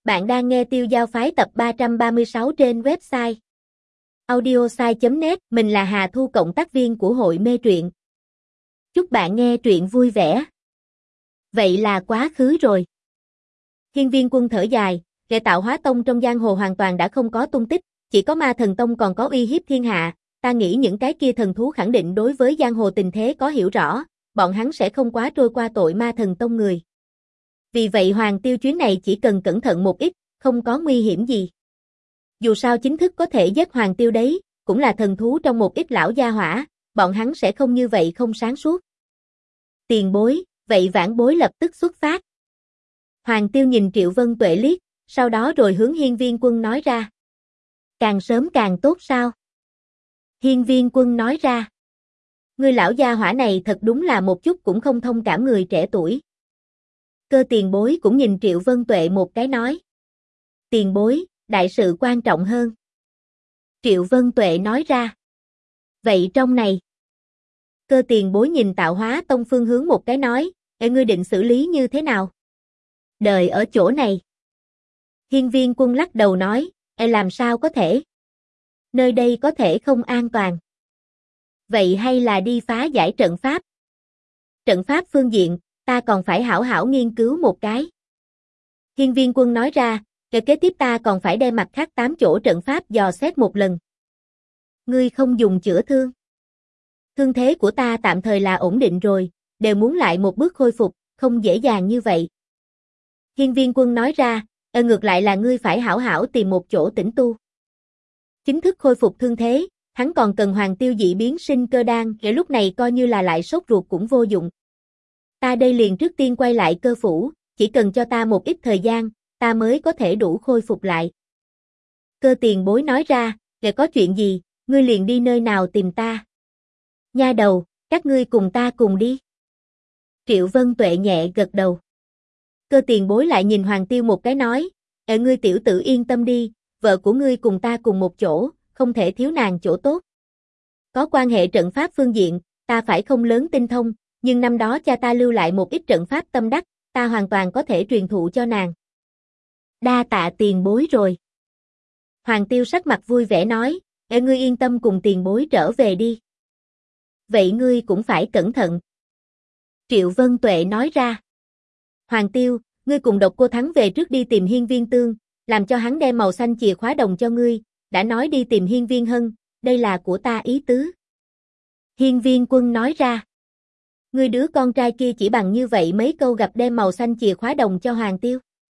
Bạn đang nghe Tiêu Giao Phái tập 336 trên website audiosai.net. Mình là Hà Thu, cộng tác viên của hội mê truyện. Chúc bạn nghe truyện vui vẻ. Vậy là quá khứ rồi. Hiên Viên Quân thở dài, Lệ Tạo Hóa Tông trong giang hồ hoàn toàn đã không có tung tích, chỉ có Ma Thần Tông còn có uy hiếp thiên hạ. Ta nghĩ những cái kia thần thú khẳng định đối với giang hồ tình thế có hiểu rõ, bọn hắn sẽ không quá trôi qua tội Ma Thần Tông người. Vì vậy Hoàng Tiêu chuyến này chỉ cần cẩn thận một ít, không có nguy hiểm gì. Dù sao chính thức có thể giết Hoàng Tiêu đấy, cũng là thần thú trong một ít lão gia hỏa, bọn hắn sẽ không như vậy không sáng suốt. Tiền bối, vậy vãn bối lập tức xuất phát. Hoàng Tiêu nhìn Triệu Vân Tuệ liếc, sau đó rồi hướng Hiên Viên Quân nói ra. Càng sớm càng tốt sao? Hiên Viên Quân nói ra. Ngươi lão gia hỏa này thật đúng là một chút cũng không thông cảm người trẻ tuổi. Cơ tiền bối cũng nhìn Triệu Vân Tuệ một cái nói. Tiền bối, đại sự quan trọng hơn. Triệu Vân Tuệ nói ra. Vậy trong này. Cơ tiền bối nhìn Tạo Hóa Tông phương hướng một cái nói. Ngươi định xử lý như thế nào? Đời ở chỗ này. Hiên Viên Quân lắc đầu nói. Làm sao có thể? Nơi đây có thể không an toàn. Vậy hay là đi phá giải trận pháp? Trận pháp phương diện, ta còn phải hảo hảo nghiên cứu một cái. Hiên Viên Quân nói ra, kế tiếp ta còn phải đem mặt khác 8 chỗ trận pháp dò xét một lần. Ngươi không dùng chữa thương. Thương thế của ta tạm thời là ổn định rồi, đều muốn lại một bước khôi phục, không dễ dàng như vậy. Hiên Viên Quân nói ra, ngược lại là ngươi phải hảo hảo tìm một chỗ tĩnh tu. Chính thức khôi phục thương thế, hắn còn cần Hoàng Tiêu dị biến sinh cơ đan, để lúc này coi như là lại sốt ruột cũng vô dụng. Ta đây liền trước tiên quay lại Cơ phủ, chỉ cần cho ta một ít thời gian, ta mới có thể đủ khôi phục lại. Cơ tiền bối nói ra, để có chuyện gì, ngươi liền đi nơi nào tìm ta. Nha đầu, các ngươi cùng ta cùng đi. Triệu Vân Tuệ nhẹ gật đầu. Cơ tiền bối lại nhìn Hoàng Tiêu một cái nói, ngươi tiểu tử yên tâm đi, vợ của ngươi cùng ta cùng một chỗ, không thể thiếu nàng chỗ tốt. Có quan hệ trận pháp phương diện, ta phải không lớn tinh thông, nhưng năm đó cha ta lưu lại một ít trận pháp tâm đắc, ta hoàn toàn có thể truyền thụ cho nàng. Đa tạ tiền bối rồi. Hoàng Tiêu sắc mặt vui vẻ nói, ngươi yên tâm cùng tiền bối trở về đi. Vậy ngươi cũng phải cẩn thận. Triệu Vân Tuệ nói ra. Hoàng Tiêu, ngươi cùng Độc Cô Thắng về trước đi tìm Hiên Viên Tương, làm cho hắn đem màu xanh chìa khóa đồng cho ngươi, đã nói đi tìm Hiên Viên Hân, đây là của ta ý tứ. Hiên Viên Quân nói ra. Ngươi đứa con trai kia chỉ bằng như vậy mấy câu gặp đem màu xanh chìa khóa đồng cho Hoàng Tiêu.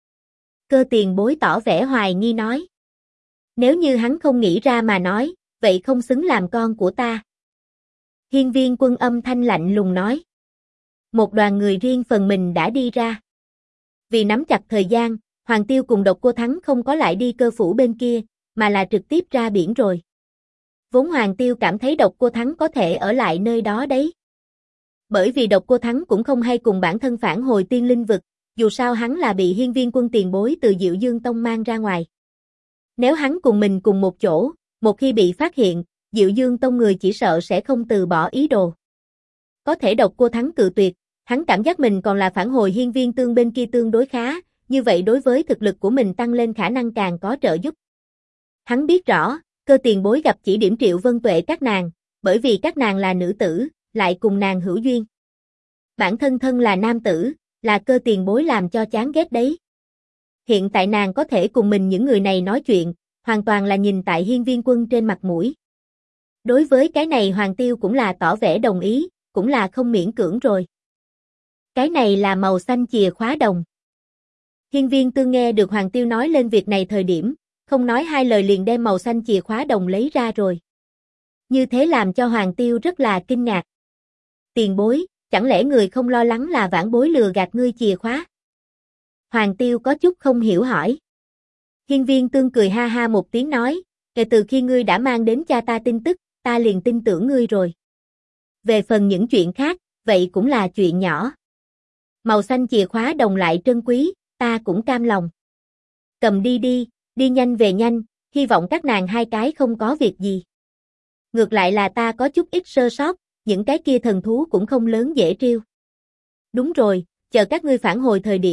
Cơ tiền bối tỏ vẻ hoài nghi nói. Nếu như hắn không nghĩ ra mà nói, vậy không xứng làm con của ta. Hiên Viên Quân âm thanh lạnh lùng nói. Một đoàn người riêng phần mình đã đi ra. Vì nắm chặt thời gian, Hoàng Tiêu cùng Độc Cô Thắng không có lại đi Cơ phủ bên kia, mà là trực tiếp ra biển rồi. Vốn Hoàng Tiêu cảm thấy Độc Cô Thắng có thể ở lại nơi đó đấy. Bởi vì Độc Cô Thắng cũng không hay cùng bản thân phản hồi Tiên Linh vực, dù sao hắn là bị Hiên Viên Quân tiền bối từ Diệu Dương Tông mang ra ngoài. Nếu hắn cùng mình cùng một chỗ, một khi bị phát hiện, Diệu Dương Tông người chỉ sợ sẽ không từ bỏ ý đồ. Có thể Độc Cô Thắng cự tuyệt, hắn cảm giác mình còn là phản hồi Hiên Viên Tương bên kia tương đối khá, như vậy đối với thực lực của mình tăng lên khả năng càng có trợ giúp. Hắn biết rõ, Cơ tiền bối gặp chỉ điểm Triệu Vân Tuệ các nàng, bởi vì các nàng là nữ tử, lại cùng nàng hữu duyên. Bản thân thân là nam tử, là Cơ tiền bối làm cho chán ghét đấy. Hiện tại nàng có thể cùng mình những người này nói chuyện, hoàn toàn là nhìn tại Hiên Viên Quân trên mặt mũi. Đối với cái này Hoàng Tiêu cũng là tỏ vẻ đồng ý, cũng là không miễn cưỡng rồi. Cái này là màu xanh chìa khóa đồng. Hiên Viên Tương nghe được Hoàng Tiêu nói lên việc này thời điểm, không nói hai lời liền đem màu xanh chìa khóa đồng lấy ra rồi. Như thế làm cho Hoàng Tiêu rất là kinh ngạc. Tiền bối, chẳng lẽ người không lo lắng là vãn bối lừa gạt ngươi chìa khóa? Hoàng Tiêu có chút không hiểu hỏi. Hiên Viên Tương cười ha ha một tiếng nói, kể từ khi ngươi đã mang đến cha ta tin tức, ta liền tin tưởng ngươi rồi. Về phần những chuyện khác, vậy cũng là chuyện nhỏ. Màu xanh chìa khóa đồng lại trân quý, ta cũng cam lòng. Cầm đi đi, đi nhanh về nhanh, hy vọng các nàng hai cái không có việc gì. Ngược lại là ta có chút ít sơ sót, những cái kia thần thú cũng không lớn dễ trêu. Đúng rồi, chờ các ngươi phản hồi thời điểm,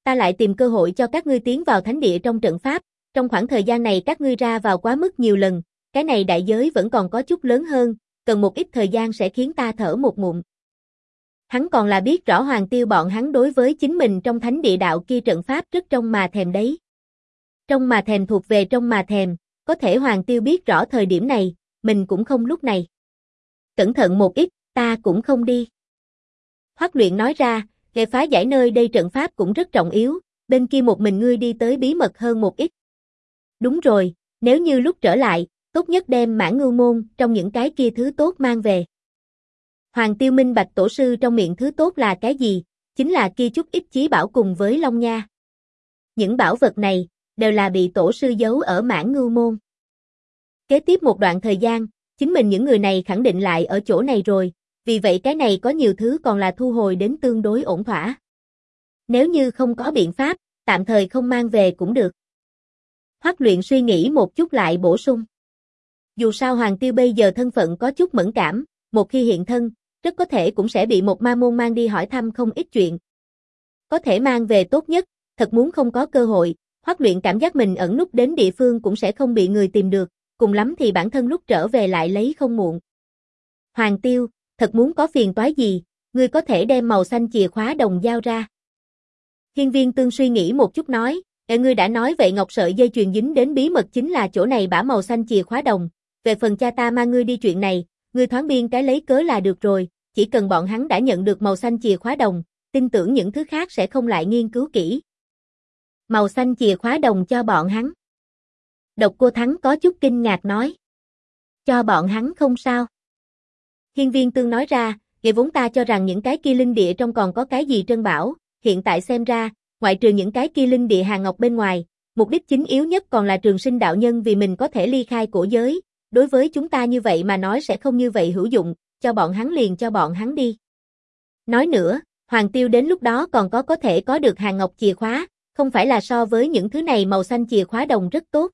ta lại tìm cơ hội cho các ngươi tiến vào thánh địa trong trận pháp, trong khoảng thời gian này các ngươi ra vào quá mức nhiều lần, cái này đại giới vẫn còn có chút lớn hơn, cần một ít thời gian sẽ khiến ta thở một ngụm. Hắn còn là biết rõ Hoàng Tiêu bọn hắn đối với chính mình trong thánh địa đạo kia trận pháp rất trông mà thèm đấy. Trông mà thèm thuộc về trông mà thèm, có thể Hoàng Tiêu biết rõ thời điểm này, mình cũng không lúc này. Cẩn thận một ít, ta cũng không đi. Hoắc Luyện nói ra, để phá giải nơi đây trận pháp cũng rất trọng yếu, bên kia một mình ngươi đi tới bí mật hơn một ít. Đúng rồi, nếu như lúc trở lại, tốt nhất đem Mãn Ngưu Môn trong những cái kia thứ tốt mang về. Hoàng Tiêu minh bạch tổ sư trong miệng thứ tốt là cái gì, chính là kia chút ít chí bảo cùng với Long Nha. Những bảo vật này, đều là bị tổ sư giấu ở Mãn Ngưu Môn. Kế tiếp một đoạn thời gian, chính mình những người này khẳng định lại ở chỗ này rồi, vì vậy cái này có nhiều thứ còn là thu hồi đến tương đối ổn thỏa. Nếu như không có biện pháp, tạm thời không mang về cũng được. Hoắc Luyện suy nghĩ một chút lại bổ sung. Dù sao Hoàng Tiêu bây giờ thân phận có chút mẫn cảm, một khi hiện thân, rất có thể cũng sẽ bị một ma môn mang đi hỏi thăm không ít chuyện. Có thể mang về tốt nhất, thật muốn không có cơ hội, Hoắc Luyện cảm giác mình ẩn núp đến địa phương cũng sẽ không bị người tìm được, cùng lắm thì bản thân lúc trở về lại lấy không muộn. Hoàng Tiêu, thật muốn có phiền toái gì, ngươi có thể đem màu xanh chìa khóa đồng giao ra. Hiên Viên Tương suy nghĩ một chút nói, ngươi đã nói vậy ngọc sợi dây chuyền dính đến bí mật chính là chỗ này bả màu xanh chìa khóa đồng, về phần cha ta mang ngươi đi chuyện này, ngươi thoáng biên cái lấy cớ là được rồi, chỉ cần bọn hắn đã nhận được màu xanh chìa khóa đồng, tin tưởng những thứ khác sẽ không lại nghiên cứu kỹ. Màu xanh chìa khóa đồng cho bọn hắn. Độc Cô Thắng có chút kinh ngạc nói. Cho bọn hắn không sao. Hiên Viên Tương nói ra, vậy vốn ta cho rằng những cái kia linh địa trong còn có cái gì trân bảo, hiện tại xem ra, ngoại trừ những cái kia linh địa hàng ngọc bên ngoài, mục đích chính yếu nhất còn là Trường Sinh đạo nhân vì mình có thể ly khai cổ giới, đối với chúng ta như vậy mà nói sẽ không như vậy hữu dụng, cho bọn hắn liền cho bọn hắn đi. Nói nữa, Hoàng Tiêu đến lúc đó còn có thể có được hàng ngọc chìa khóa, không phải là so với những thứ này màu xanh chìa khóa đồng rất tốt.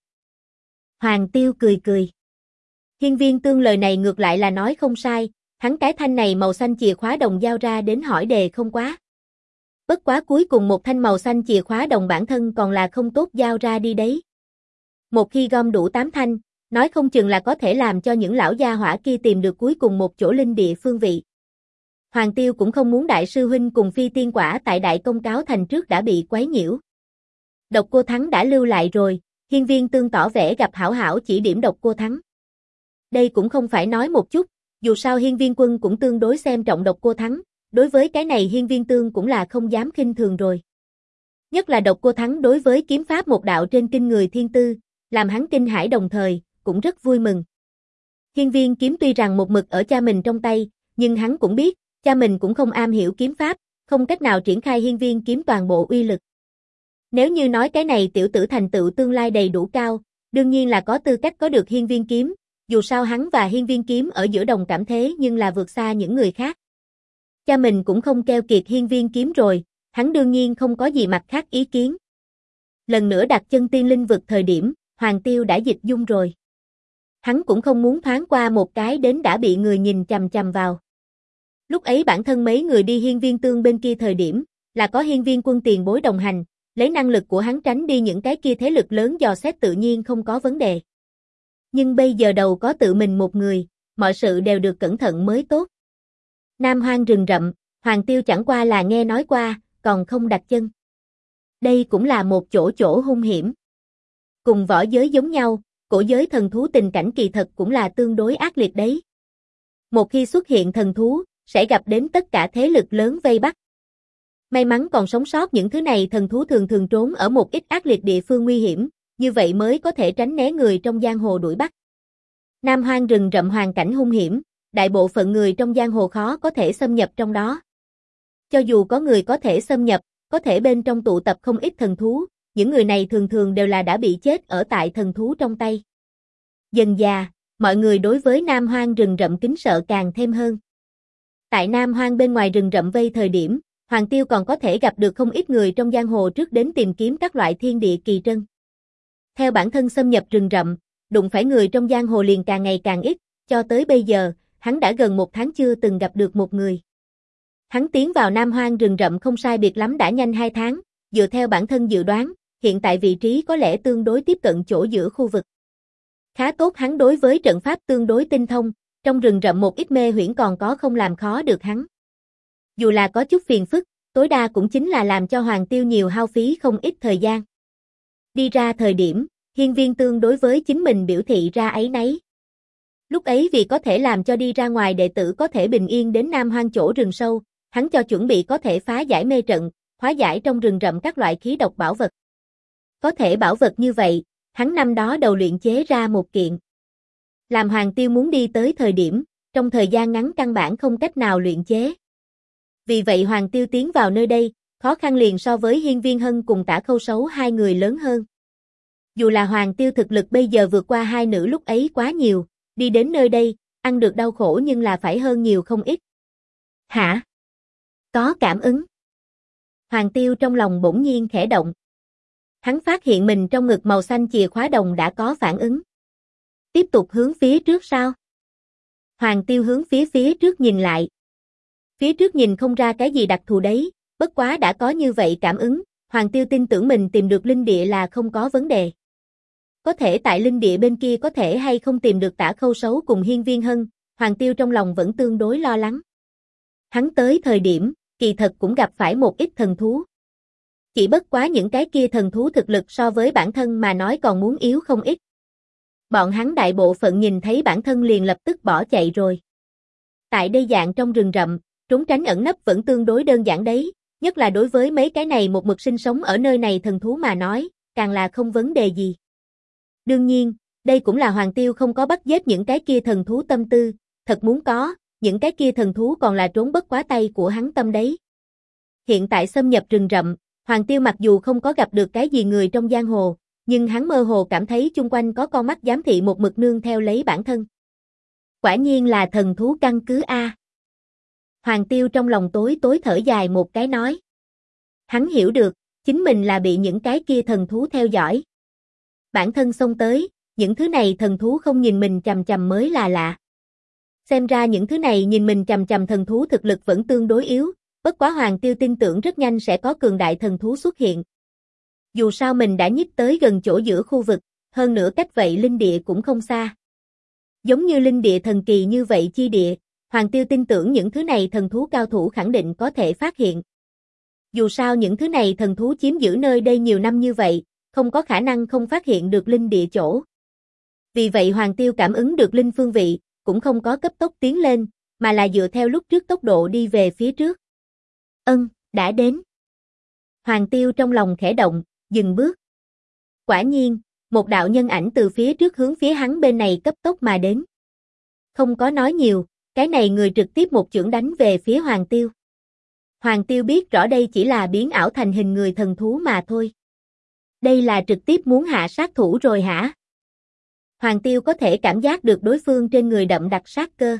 Hoàng Tiêu cười cười. Hiên Viên Tương lời này ngược lại là nói không sai, hắn cái thanh này màu xanh chìa khóa đồng giao ra đến hỏi đề không quá. Bất quá cuối cùng một thanh màu xanh chìa khóa đồng bản thân còn là không tốt giao ra đi đấy. Một khi gom đủ 8 thanh, nói không chừng là có thể làm cho những lão gia hỏa kia tìm được cuối cùng một chỗ linh địa phương vị. Hoàng Tiêu cũng không muốn đại sư huynh cùng phi tiên quả tại đại công cáo thành trước đã bị quấy nhiễu. Độc Cô Thắng đã lưu lại rồi, Hiên Viên Tương tỏ vẻ gặp hảo hảo chỉ điểm Độc Cô Thắng. Đây cũng không phải nói một chút, dù sao Hiên Viên Quân cũng tương đối xem trọng Độc Cô Thắng, đối với cái này Hiên Viên Tương cũng là không dám khinh thường rồi. Nhất là Độc Cô Thắng đối với kiếm pháp một đạo trên kinh người thiên tư, làm hắn kinh hãi đồng thời, cũng rất vui mừng. Hiên Viên kiếm tuy rằng một mực ở cha mình trong tay, nhưng hắn cũng biết, cha mình cũng không am hiểu kiếm pháp, không cách nào triển khai Hiên Viên kiếm toàn bộ uy lực. Nếu như nói cái này tiểu tử thành tựu tương lai đầy đủ cao, đương nhiên là có tư cách có được Hiên Viên kiếm, dù sao hắn và Hiên Viên kiếm ở giữa đồng cảm thế nhưng là vượt xa những người khác. Cha mình cũng không keo kiệt Hiên Viên kiếm rồi, hắn đương nhiên không có gì mặt khác ý kiến. Lần nữa đặt chân tiên linh vực thời điểm, Hoàng Tiêu đã dịch dung rồi. Hắn cũng không muốn thoáng qua một cái đến đã bị người nhìn chằm chằm vào. Lúc ấy bản thân mấy người đi Hiên Viên Tương bên kia thời điểm, là có Hiên Viên Quân tiền bối đồng hành, lấy năng lực của hắn tránh đi những cái kia thế lực lớn dò xét tự nhiên không có vấn đề. Nhưng bây giờ đầu có tự mình một người, mọi sự đều được cẩn thận mới tốt. Nam hoang rừng rậm, Hoàng Tiêu chẳng qua là nghe nói qua, còn không đặt chân. Đây cũng là một chỗ hung hiểm. Cùng võ giới giống nhau, cổ giới thần thú tình cảnh kỳ thật cũng là tương đối ác liệt đấy. Một khi xuất hiện thần thú, sẽ gặp đến tất cả thế lực lớn vây bắt. May mắn còn sống sót những thứ này thần thú thường thường trốn ở một ít ác liệt địa phương nguy hiểm, như vậy mới có thể tránh né người trong giang hồ đuổi bắt. Nam hoang rừng rậm hoàn cảnh hung hiểm, đại bộ phận người trong giang hồ khó có thể xâm nhập trong đó. Cho dù có người có thể xâm nhập, có thể bên trong tụ tập không ít thần thú, những người này thường thường đều là đã bị chết ở tại thần thú trong tay. Dần dà, mọi người đối với Nam hoang rừng rậm kính sợ càng thêm hơn. Tại Nam hoang bên ngoài rừng rậm vây thời điểm, Hoàng Tiêu còn có thể gặp được không ít người trong giang hồ trước đến tìm kiếm các loại thiên địa kỳ trân. Theo bản thân xâm nhập rừng rậm, đụng phải người trong giang hồ liền càng ngày càng ít, cho tới bây giờ, hắn đã gần 1 tháng chưa từng gặp được một người. Hắn tiến vào Nam hoang rừng rậm không sai biệt lắm đã nhanh 2 tháng, dựa theo bản thân dự đoán, hiện tại vị trí có lẽ tương đối tiếp cận chỗ giữa khu vực. Khá tốt, hắn đối với trận pháp tương đối tinh thông, trong rừng rậm một ít mê huyễn còn có không làm khó được hắn. Dù là có chút phiền phức, tối đa cũng chính là làm cho Hoàng Tiêu nhiều hao phí không ít thời gian. Đi ra thời điểm, Hiên Viên Tương đối với chính mình biểu thị ra áy náy. Lúc ấy vì có thể làm cho đi ra ngoài đệ tử có thể bình yên đến Nam Hoang chỗ rừng sâu, hắn cho chuẩn bị có thể phá giải mê trận, hóa giải trong rừng rậm các loại khí độc bảo vật. Có thể bảo vật như vậy, hắn năm đó đầu luyện chế ra một kiện. Làm Hoàng Tiêu muốn đi tới thời điểm, trong thời gian ngắn căn bản không cách nào luyện chế. Vì vậy Hoàng Tiêu tiến vào nơi đây, khó khăn liền so với Hiên Viên Hân cùng Tả Khâu Sấu hai người lớn hơn. Dù là Hoàng Tiêu thực lực bây giờ vượt qua hai nữ lúc ấy quá nhiều, đi đến nơi đây, ăn được đau khổ nhưng là phải hơn nhiều không ít. Hả? Có cảm ứng. Hoàng Tiêu trong lòng bỗng nhiên khẽ động. Hắn phát hiện mình trong ngực màu xanh chìa khóa đồng đã có phản ứng. Tiếp tục hướng phía trước sao? Hoàng Tiêu hướng phía trước nhìn lại. Phía trước nhìn không ra cái gì đặc thù đấy, bất quá đã có như vậy cảm ứng, Hoàng Tiêu tin tưởng mình tìm được linh địa là không có vấn đề. Có thể tại linh địa bên kia có thể hay không tìm được Tả Khâu Sấu cùng Hiên Viên Hân, Hoàng Tiêu trong lòng vẫn tương đối lo lắng. Hắn tới thời điểm, kỳ thật cũng gặp phải một ít thần thú. Chỉ bất quá những cái kia thần thú thực lực so với bản thân mà nói còn muốn yếu không ít. Bọn hắn đại bộ phận nhìn thấy bản thân liền lập tức bỏ chạy rồi. Tại đây dạng trong rừng rậm, trốn tránh ẩn nấp vẫn tương đối đơn giản đấy, nhất là đối với mấy cái này một mực sinh sống ở nơi này thần thú mà nói, càng là không vấn đề gì. Đương nhiên, đây cũng là Hoàng Tiêu không có bắt giết những cái kia thần thú tâm tư, thật muốn có, những cái kia thần thú còn là trốn bất quá tay của hắn tâm đấy. Hiện tại xâm nhập rừng rậm, Hoàng Tiêu mặc dù không có gặp được cái gì người trong giang hồ, nhưng hắn mơ hồ cảm thấy chung quanh có con mắt giám thị một mực nương theo lấy bản thân. Quả nhiên là thần thú căn cứ A. Hoàng Tiêu trong lòng tối thở dài một cái nói. Hắn hiểu được, chính mình là bị những cái kia thần thú theo dõi. Bản thân xông tới, những thứ này thần thú không nhìn mình chằm chằm mới là lạ. Xem ra những thứ này nhìn mình chằm chằm thần thú thực lực vẫn tương đối yếu, bất quá Hoàng Tiêu tin tưởng rất nhanh sẽ có cường đại thần thú xuất hiện. Dù sao mình đã nhích tới gần chỗ giữa khu vực, hơn nữa cách vậy linh địa cũng không xa. Giống như linh địa thần kỳ như vậy chi địa, Hoàng Tiêu tin tưởng những thứ này thần thú cao thủ khẳng định có thể phát hiện. Dù sao những thứ này thần thú chiếm giữ nơi đây nhiều năm như vậy, không có khả năng không phát hiện được linh địa chỗ. Vì vậy Hoàng Tiêu cảm ứng được linh phương vị, cũng không có cấp tốc tiến lên, mà là dựa theo lúc trước tốc độ đi về phía trước. Đã đến. Hoàng Tiêu trong lòng khẽ động, dừng bước. Quả nhiên, một đạo nhân ảnh từ phía trước hướng phía hắn bên này cấp tốc mà đến. Không có nói nhiều, cái này người trực tiếp một chưởng đánh về phía Hoàng Tiêu. Hoàng Tiêu biết rõ đây chỉ là biến ảo thành hình người thần thú mà thôi. Đây là trực tiếp muốn hạ sát thủ rồi hả? Hoàng Tiêu có thể cảm giác được đối phương trên người đậm đặc sát cơ.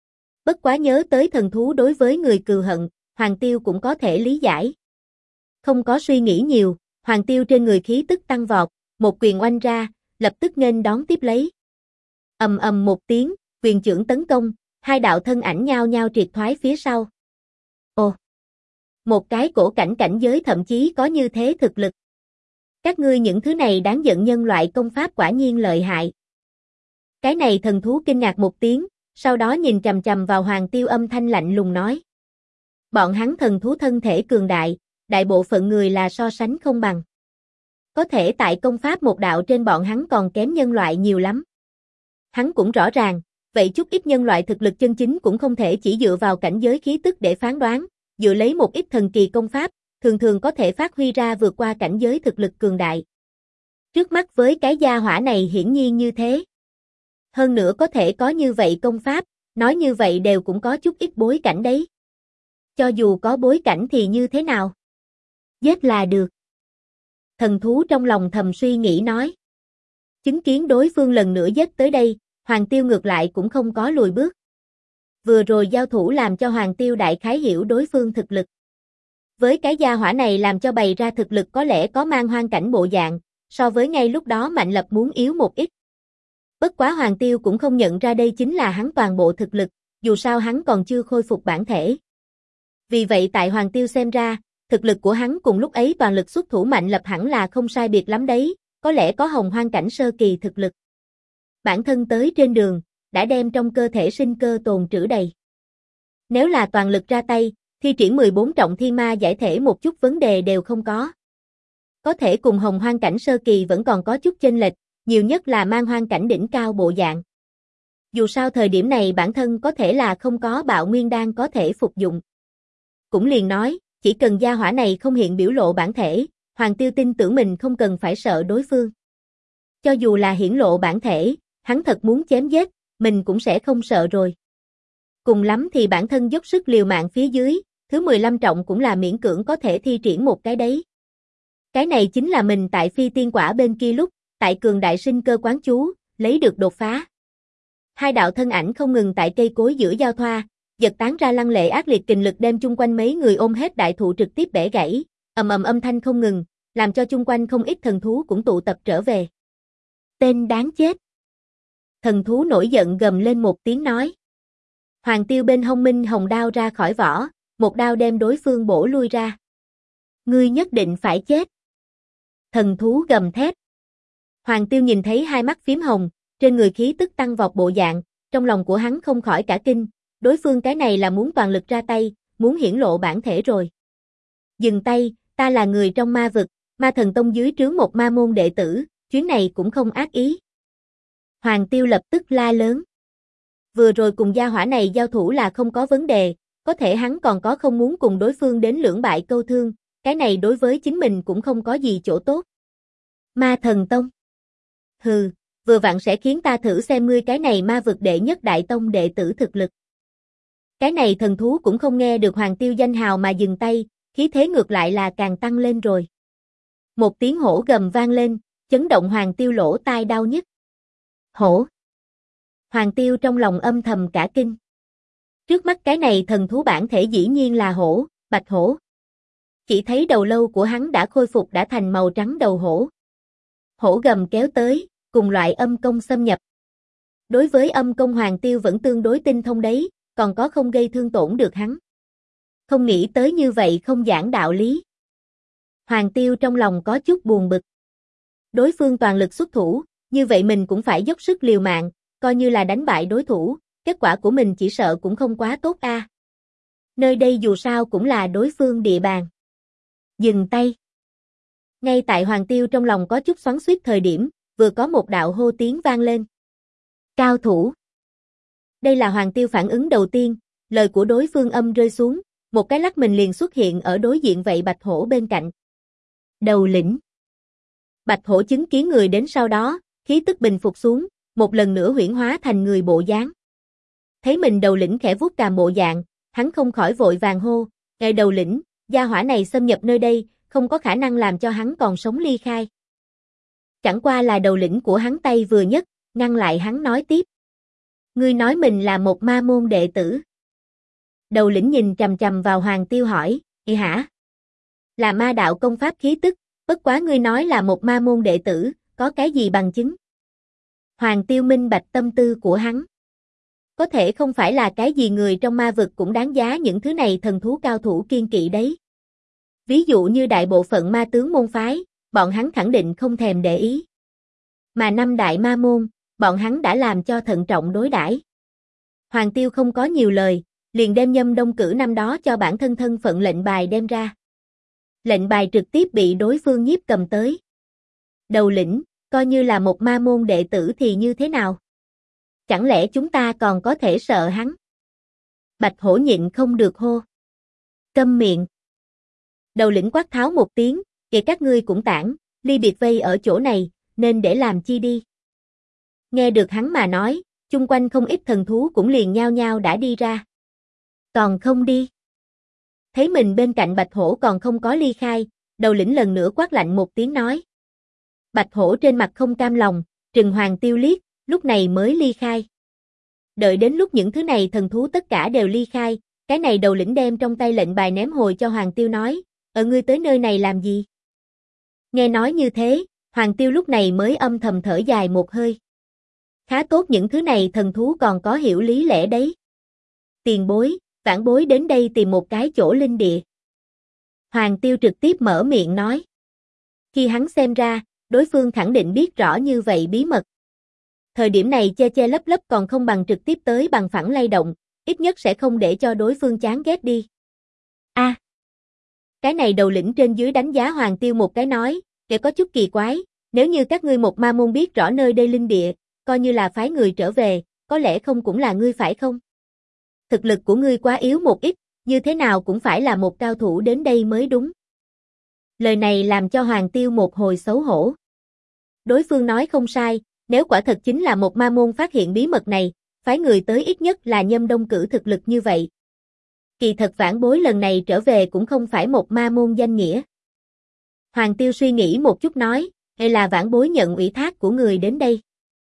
Bất quá nhớ tới thần thú đối với người cừu hận, Hoàng Tiêu cũng có thể lý giải. Không có suy nghĩ nhiều, Hoàng Tiêu trên người khí tức tăng vọt, một quyền oanh ra, lập tức nghênh đón tiếp lấy. Ầm ầm một tiếng, quyền chưởng tấn công, hai đạo thân ảnh nhao nhao triệt thoái phía sau. Ồ! Một cái cổ cảnh giới thậm chí có như thế thực lực. Các ngươi những thứ này đáng giận nhân loại công pháp quả nhiên lợi hại. Cái này thần thú kinh ngạc một tiếng, sau đó nhìn chằm chằm vào Hoàng Tiêu âm thanh lạnh lùng nói. Bọn hắn thần thú thân thể cường đại, đại bộ phận người là so sánh không bằng. Có thể tại công pháp một đạo trên bọn hắn còn kém nhân loại nhiều lắm. Hắn cũng rõ ràng, vậy chút ít nhân loại thực lực chân chính cũng không thể chỉ dựa vào cảnh giới khí tức để phán đoán, dựa lấy một ít thần kỳ công pháp, thường có thể phát huy ra vượt qua cảnh giới thực lực cường đại. Trước mắt với cái gia hỏa này hiển nhiên như thế. Hơn nữa có thể có như vậy công pháp, nói như vậy đều cũng có chút ít bối cảnh đấy. Cho dù có bối cảnh thì như thế nào? Giết là được. Thần thú trong lòng thầm suy nghĩ nói. Chứng kiến đối phương lần nữa giết tới đây, Hoàng Tiêu ngược lại cũng không có lùi bước. Vừa rồi giao thủ làm cho Hoàng Tiêu đại khái hiểu đối phương thực lực. Với cái gia hỏa này làm cho bày ra thực lực có lẽ có mang hoang cảnh bộ dạng, so với ngay lúc đó Mạnh Lập muốn yếu một ít. Bất quá Hoàng Tiêu cũng không nhận ra đây chính là hắn toàn bộ thực lực, dù sao hắn còn chưa khôi phục bản thể. Vì vậy tại Hoàng Tiêu xem ra, thực lực của hắn cùng lúc ấy toàn lực xuất thủ mạnh lập hẳn là không sai biệt lắm đấy, có lẽ có hồng hoang cảnh sơ kỳ thực lực. Bản thân tới trên đường, đã đem trong cơ thể sinh cơ tồn trữ đầy. Nếu là toàn lực ra tay, thi triển 14 trọng thiên ma giải thể một chút vấn đề đều không có. Có thể cùng hồng hoang cảnh sơ kỳ vẫn còn có chút chênh lệch, nhiều nhất là man hoang cảnh đỉnh cao bộ dạng. Dù sao thời điểm này bản thân có thể là không có bạo nguyên đan có thể phục dụng. Cũng liền nói, chỉ cần gia hỏa này không hiện biểu lộ bản thể, Hoàng Tiêu tin tưởng mình không cần phải sợ đối phương. Cho dù là hiển lộ bản thể, hắn thật muốn chém giết, mình cũng sẽ không sợ rồi. Cùng lắm thì bản thân dốc sức liều mạng phía dưới, thứ 15 trọng cũng là miễn cưỡng có thể thi triển một cái đấy. Cái này chính là mình tại phi tiên quả bên kia lúc, tại cường đại sinh cơ quán chú, lấy được đột phá. Hai đạo thân ảnh không ngừng tại cây cối giữa giao thoa, giật tán ra lăng lệ ác liệt kình lực đem chung quanh mấy người ôm hết đại thụ trực tiếp bẻ gãy, ầm ầm âm thanh không ngừng, làm cho chung quanh không ít thần thú cũng tụ tập trở về. Tên đáng chết. Thần thú nổi giận gầm lên một tiếng nói. Hoàng Tiêu bên hông minh hồng đao ra khỏi vỏ, một đao đem đối phương bổ lui ra. Ngươi nhất định phải chết. Thần thú gầm thét. Hoàng Tiêu nhìn thấy hai mắt phím hồng, trên người khí tức tăng vọt bộ dạng, trong lòng của hắn không khỏi cả kinh, đối phương cái này là muốn toàn lực ra tay, muốn hiển lộ bản thể rồi. Dừng tay, ta là người trong ma vực, ma thần tông dưới trướng một ma môn đệ tử, chuyến này cũng không ác ý. Hoàng Tiêu lập tức la lớn. Vừa rồi cùng gia hỏa này giao thủ là không có vấn đề, có thể hắn còn có không muốn cùng đối phương đến lưỡng bại câu thương, cái này đối với chính mình cũng không có gì chỗ tốt. Ma thần tông. Hừ, vừa vặn sẽ khiến ta thử xem ngươi cái này ma vực đệ nhất đại tông đệ tử thực lực. Cái này thần thú cũng không nghe được Hoàng Tiêu danh hào mà dừng tay, khí thế ngược lại là càng tăng lên rồi. Một tiếng hổ gầm vang lên, chấn động Hoàng Tiêu lỗ tai đau nhức. Hổ. Hoàng Tiêu trong lòng âm thầm cả kinh. Trước mắt cái này thần thú bản thể dĩ nhiên là hổ, bạch hổ. Chỉ thấy đầu lâu của hắn đã khôi phục đã thành màu trắng đầu hổ. Hổ gầm kéo tới, cùng loại âm công xâm nhập. Đối với âm công Hoàng Tiêu vẫn tương đối tinh thông đấy, còn có không gây thương tổn được hắn. Không nghĩ tới như vậy không giảng đạo lý. Hoàng Tiêu trong lòng có chút buồn bực. Đối phương toàn lực xuất thủ, như vậy mình cũng phải dốc sức liều mạng, coi như là đánh bại đối thủ, kết quả của mình chỉ sợ cũng không quá tốt a. Nơi đây dù sao cũng là đối phương địa bàn. Dừng tay. Ngay tại Hoàng Tiêu trong lòng có chút xoắn xuýt thời điểm, vừa có một đạo hô tiếng vang lên. Cao thủ. Đây là Hoàng Tiêu phản ứng đầu tiên, lời của đối phương âm rơi xuống, một cái lắc mình liền xuất hiện ở đối diện vậy bạch hổ bên cạnh. Đầu lĩnh. Bạch hổ chứng kiến người đến sau đó, khí tức bình phục xuống, một lần nữa huyễn hóa thành người bộ dáng. Thấy mình đầu lĩnh khẽ vuốt cằm bộ dạng, hắn không khỏi vội vàng hô, "Ngài đầu lĩnh, gia hỏa này xâm nhập nơi đây, không có khả năng làm cho hắn còn sống ly khai." Chẳng qua là đầu lĩnh của hắn tay vừa nhấc, ngăn lại hắn nói tiếp. "Ngươi nói mình là một ma môn đệ tử?" Đầu lĩnh nhìn chằm chằm vào Hoàng Tiêu hỏi, hả? Là ma đạo công pháp khí tức, bất quá ngươi nói là một ma môn đệ tử, có cái gì bằng chứng?" Hoàng Tiêu minh bạch tâm tư của hắn. Có thể không phải là cái gì người trong ma vực cũng đáng giá những thứ này thần thú cao thủ kiên kỵ đấy. Ví dụ như đại bộ phận ma tướng môn phái, bọn hắn khẳng định không thèm để ý. Mà năm đại ma môn, bọn hắn đã làm cho thận trọng đối đãi. Hoàng Tiêu không có nhiều lời, liền đem Nhâm Đông cử năm đó cho bản thân thân phận lệnh bài đem ra. Lệnh bài trực tiếp bị đối phương nhiếp cầm tới. Đầu lĩnh, coi như là một ma môn đệ tử thì như thế nào? Chẳng lẽ chúng ta còn có thể sợ hắn? Bạch hổ nhịn không được hô. Câm miệng. Đầu lĩnh quát tháo một tiếng, kể các ngươi cũng tản, ly biệt vây ở chỗ này, nên để làm chi đi. Nghe được hắn mà nói, chung quanh không ít thần thú cũng liền nhao nhao đã đi ra. Còn không đi. Thấy mình bên cạnh bạch hổ còn không có ly khai, đầu lĩnh lần nữa quát lạnh một tiếng nói. Bạch hổ trên mặt không cam lòng, trừng Hoàng Tiêu liếc, lúc này mới ly khai. Đợi đến lúc những thứ này thần thú tất cả đều ly khai, cái này đầu lĩnh đem trong tay lệnh bài ném hồi cho Hoàng Tiêu nói, ngươi tới nơi này làm gì? Nghe nói như thế, Hoàng Tiêu lúc này mới âm thầm thở dài một hơi. Khá tốt những thứ này thần thú còn có hiểu lý lẽ đấy. Tiền bối, vãn bối đến đây tìm một cái chỗ linh địa. Hoàng Tiêu trực tiếp mở miệng nói. Khi hắn xem ra, đối phương khẳng định biết rõ như vậy bí mật. Thời điểm này che che lấp lấp còn không bằng trực tiếp tới bằng phẳng lay động, ít nhất sẽ không để cho đối phương chán ghét đi. A, cái này đầu lĩnh trên dưới đánh giá Hoàng Tiêu một cái nói, để có chút kỳ quái, nếu như các ngươi một ma môn biết rõ nơi đây linh địa, coi như là phái người trở về, có lẽ không cũng là ngươi phải không? Thực lực của ngươi quá yếu một ít, như thế nào cũng phải là một cao thủ đến đây mới đúng. Lời này làm cho Hoàng Tiêu một hồi xấu hổ. Đối phương nói không sai, nếu quả thật chính là một ma môn phát hiện bí mật này, phái người tới ít nhất là Nhâm Đông cử thực lực như vậy. Kỳ thật vãn bối lần này trở về cũng không phải một ma môn danh nghĩa. Hoàng Tiêu suy nghĩ một chút nói, hay là vãn bối nhận ủy thác của người đến đây.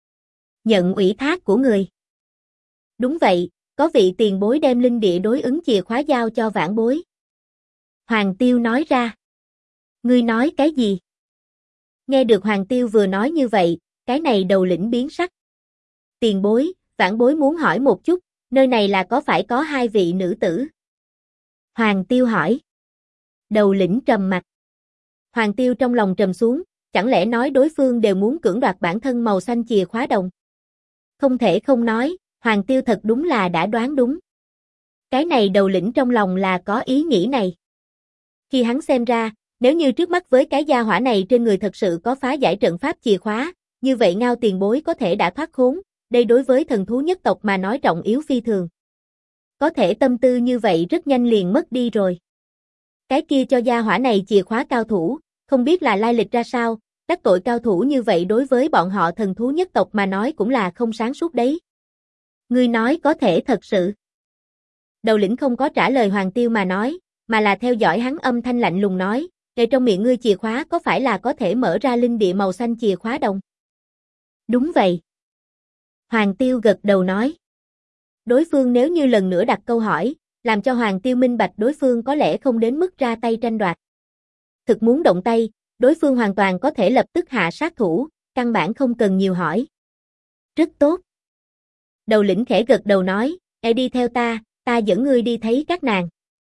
Nhận ủy thác của người. Đúng vậy, có vị tiền bối đem linh địa đối ứng chìa khóa giao cho vãn bối. Hoàng Tiêu nói ra. Ngươi nói cái gì? Nghe được Hoàng Tiêu vừa nói như vậy, cái này đầu lĩnh biến sắc. Tiền bối, vãn bối muốn hỏi một chút, nơi này là có phải có hai vị nữ tử? Hoàng Tiêu hỏi. Đầu lĩnh trầm mặt. Hoàng Tiêu trong lòng trầm xuống, chẳng lẽ nói đối phương đều muốn cưỡng đoạt bản thân màu xanh chìa khóa đồng? Không thể không nói, Hoàng Tiêu thật đúng là đã đoán đúng. Cái này đầu lĩnh trong lòng là có ý nghĩ này. Khi hắn xem ra, nếu như trước mắt với cái gia hỏa này trên người thật sự có phá giải trận pháp chìa khóa, như vậy Ngao tiền bối có thể đã thoát khốn, đây đối với thần thú nhất tộc mà nói trọng yếu phi thường. Có thể tâm tư như vậy rất nhanh liền mất đi rồi. Cái kia cho gia hỏa này chìa khóa cao thủ, không biết là lai lịch ra sao, đắc tội cao thủ như vậy đối với bọn họ thần thú nhất tộc mà nói cũng là không sáng suốt đấy. Ngươi nói có thể thật sự. Đầu lĩnh không có trả lời Hoàng Tiêu mà nói, mà là theo dõi hắn âm thanh lạnh lùng nói, ngay trong miệng ngươi chìa khóa có phải là có thể mở ra linh địa màu xanh chìa khóa đồng? Đúng vậy. Hoàng Tiêu gật đầu nói. Đối phương nếu như lần nữa đặt câu hỏi, làm cho Hoàng Tiêu minh bạch đối phương có lẽ không đến mức ra tay tranh đoạt. Thực muốn động tay, đối phương hoàn toàn có thể lập tức hạ sát thủ, căn bản không cần nhiều hỏi. Rất tốt. Đầu lĩnh khẽ gật đầu nói, đi theo ta dẫn ngươi đi thấy các nàng.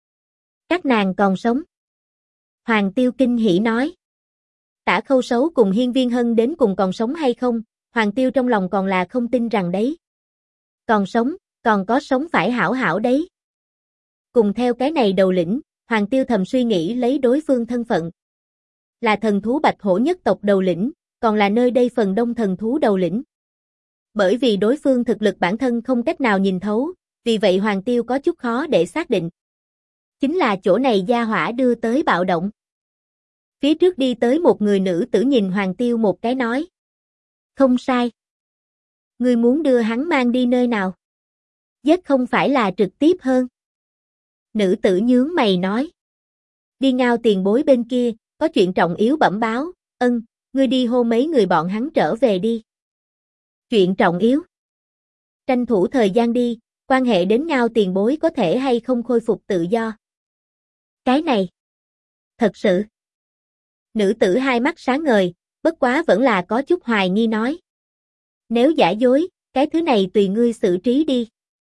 Các nàng còn sống. Hoàng Tiêu kinh hỉ nói. Tả Khâu Sấu cùng Hiên Viên Hân đến cùng còn sống hay không, Hoàng Tiêu trong lòng còn là không tin rằng đấy. Còn sống, còn có sống phải hảo hảo đấy. Cùng theo cái này đầu lĩnh, Hoàng Tiêu thầm suy nghĩ lấy đối phương thân phận. Là thần thú Bạch Hổ nhất tộc đầu lĩnh, còn là nơi đây phần đông thần thú đầu lĩnh. Bởi vì đối phương thực lực bản thân không cách nào nhìn thấu, vì vậy Hoàng Tiêu có chút khó để xác định. Chính là chỗ này gia hỏa đưa tới bạo động. Phía trước đi tới một người nữ tử nhìn Hoàng Tiêu một cái nói. Không sai. Ngươi muốn đưa hắn mang đi nơi nào? Giết không phải là trực tiếp hơn. Nữ tử nhướng mày nói. Đi Ngao tiền bối bên kia, có chuyện trọng yếu bẩm báo, ngươi đi hô mấy người bọn hắn trở về đi. Chuyện trọng yếu. Tranh thủ thời gian đi, quan hệ đến Ngao tiền bối có thể hay không khôi phục tự do. Cái này. Thật sự. Nữ tử hai mắt sáng ngời, bất quá vẫn là có chút hoài nghi nói. Nếu giả dối, cái thứ này tùy ngươi xử trí đi.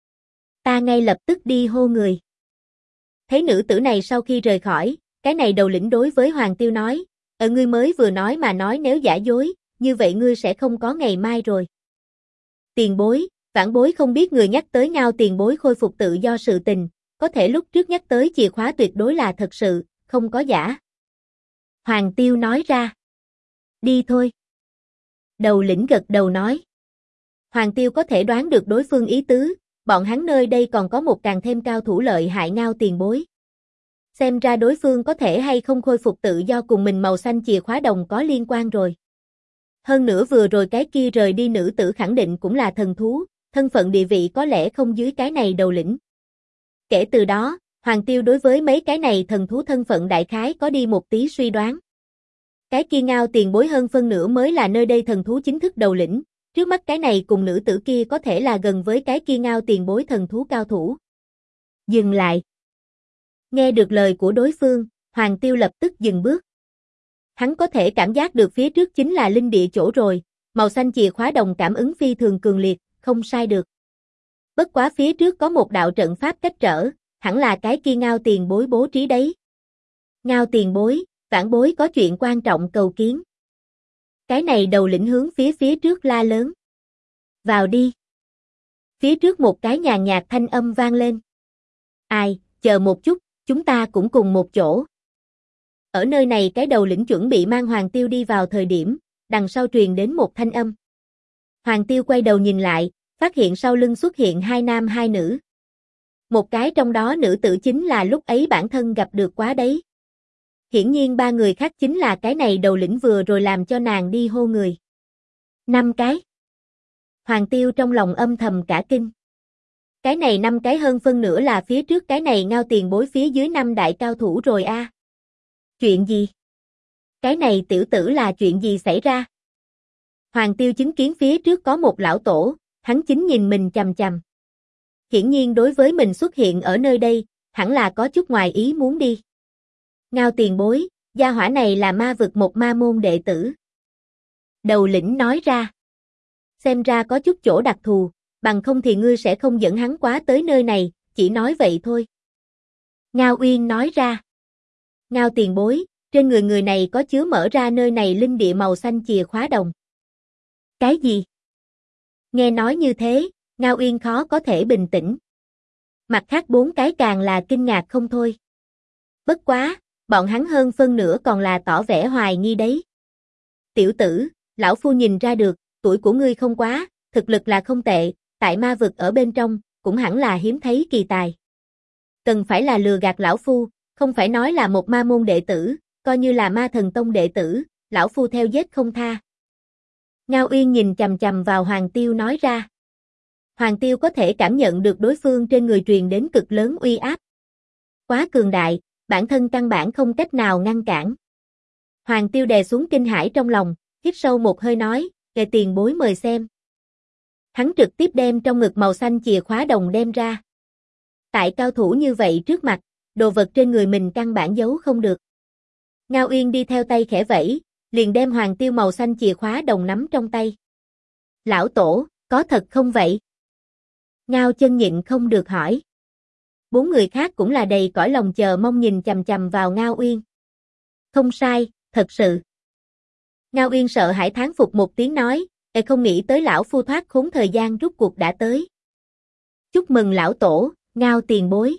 Ta ngay lập tức đi hô người. Thấy nữ tử này sau khi rời khỏi, cái này đầu lĩnh đối với Hoàng Tiêu nói, ngươi mới vừa nói mà nói nếu giả dối, như vậy ngươi sẽ không có ngày mai rồi. Tiền bối, vãn bối không biết người nhắc tới Ngao tiền bối khôi phục tự do sự tình, có thể lúc trước nhắc tới chìa khóa tuyệt đối là thật sự, không có giả. Hoàng Tiêu nói ra. Đi thôi. Đầu lĩnh gật đầu nói. Hoàng Tiêu có thể đoán được đối phương ý tứ, bọn hắn nơi đây còn có một càng thêm cao thủ lợi hại Ngao tiền bối. Xem ra đối phương có thể hay không khôi phục tự do cùng mình màu xanh chìa khóa đồng có liên quan rồi. Hơn nữa vừa rồi cái kia rời đi nữ tử khẳng định cũng là thần thú, thân phận địa vị có lẽ không dưới cái này đầu lĩnh. Kể từ đó, Hoàng Tiêu đối với mấy cái này thần thú thân phận đại khái có đi một tí suy đoán. Cái kia Ngao tiền bối hơn phân nửa mới là nơi đây thần thú chính thức đầu lĩnh, trước mắt cái này cùng nữ tử kia có thể là gần với cái kia Ngao tiền bối thần thú cao thủ. Dừng lại. Nghe được lời của đối phương, Hoàng Tiêu lập tức dừng bước. Hắn có thể cảm giác được phía trước chính là linh địa chỗ rồi, màu xanh chìa khóa đồng cảm ứng phi thường cường liệt, không sai được. Bất quá phía trước có một đạo trận pháp cách trở, hẳn là cái kia Ngao tiền bối bố trí đấy. Ngao tiền bối, vãn bối có chuyện quan trọng cầu kiến. Cái này đầu lĩnh hướng phía trước la lớn. Vào đi. Phía trước một cái nhàn nhạt thanh âm vang lên. Ai, chờ một chút, chúng ta cũng cùng một chỗ. Ở nơi này cái đầu lĩnh chuẩn bị mang Hoàng Tiêu đi vào thời điểm, đằng sau truyền đến một thanh âm. Hoàng Tiêu quay đầu nhìn lại, phát hiện sau lưng xuất hiện hai nam hai nữ. Một cái trong đó nữ tử chính là lúc ấy bản thân gặp được quá đấy. Hiển nhiên ba người khác chính là cái này đầu lĩnh vừa rồi làm cho nàng đi hô người. 5 cái. Hoàng Tiêu trong lòng âm thầm cả kinh. Cái này 5 cái hơn phân nửa là phía trước cái này Ngao tiền bối phía dưới 5 đại cao thủ rồi a. Chuyện gì? Cái này tiểu tử là chuyện gì xảy ra? Hoàng Tiêu chứng kiến phía trước có một lão tổ, hắn chính nhìn mình chằm chằm. Hiển nhiên đối với mình xuất hiện ở nơi đây, hẳn là có chút ngoài ý muốn đi. Ngao tiền bối, gia hỏa này là ma vực một ma môn đệ tử. Đầu lĩnh nói ra. Xem ra có chút chỗ đặc thù, bằng không thì ngươi sẽ không dẫn hắn quá tới nơi này, chỉ nói vậy thôi. Ngao Uyên nói ra. Ngao tiền bối, trên người người này có chứa mở ra nơi này linh địa màu xanh chìa khóa đồng. Cái gì? Nghe nói như thế, Ngao Uyên khó có thể bình tĩnh. Mặt khác 4 cái càng là kinh ngạc không thôi. Bất quá, bọn hắn hơn phân nửa còn là tỏ vẻ hoài nghi đấy. Tiểu tử, lão phu nhìn ra được, tuổi của ngươi không quá, thực lực là không tệ, tại ma vực ở bên trong, cũng hẳn là hiếm thấy kỳ tài. Cần phải là lừa gạt lão phu, không phải nói là một ma môn đệ tử, coi như là ma thần tông đệ tử, lão phu theo giết không tha. Ngao Uyên nhìn chằm chằm vào Hoàng Tiêu nói ra. Hoàng Tiêu có thể cảm nhận được đối phương trên người truyền đến cực lớn uy áp. Quá cường đại, bản thân căn bản không cách nào ngăn cản. Hoàng Tiêu đè xuống kinh hãi trong lòng, hít sâu một hơi nói, "Kệ tiền bối mời xem." Hắn trực tiếp đem trong ngực màu xanh chìa khóa đồng đem ra. Tại cao thủ như vậy trước mặt, đồ vật trên người mình căn bản giấu không được. Ngao Uyên đi theo tay khẽ vẫy, liền đem Hoàng Tiêu màu xanh chìa khóa đồng nắm trong tay. "Lão tổ, có thật không vậy?" Ngao Chân nhịn không được hỏi. 4 người khác cũng là đầy cõi lòng chờ mong nhìn chằm chằm vào Ngao Uyên. "Không sai, thật sự." Ngao Uyên sợ hãi thán phục một tiếng nói, không nghĩ tới lão phu thoát khốn thời gian rút cuộc đã tới." "Chúc mừng lão tổ, Ngao tiền bối."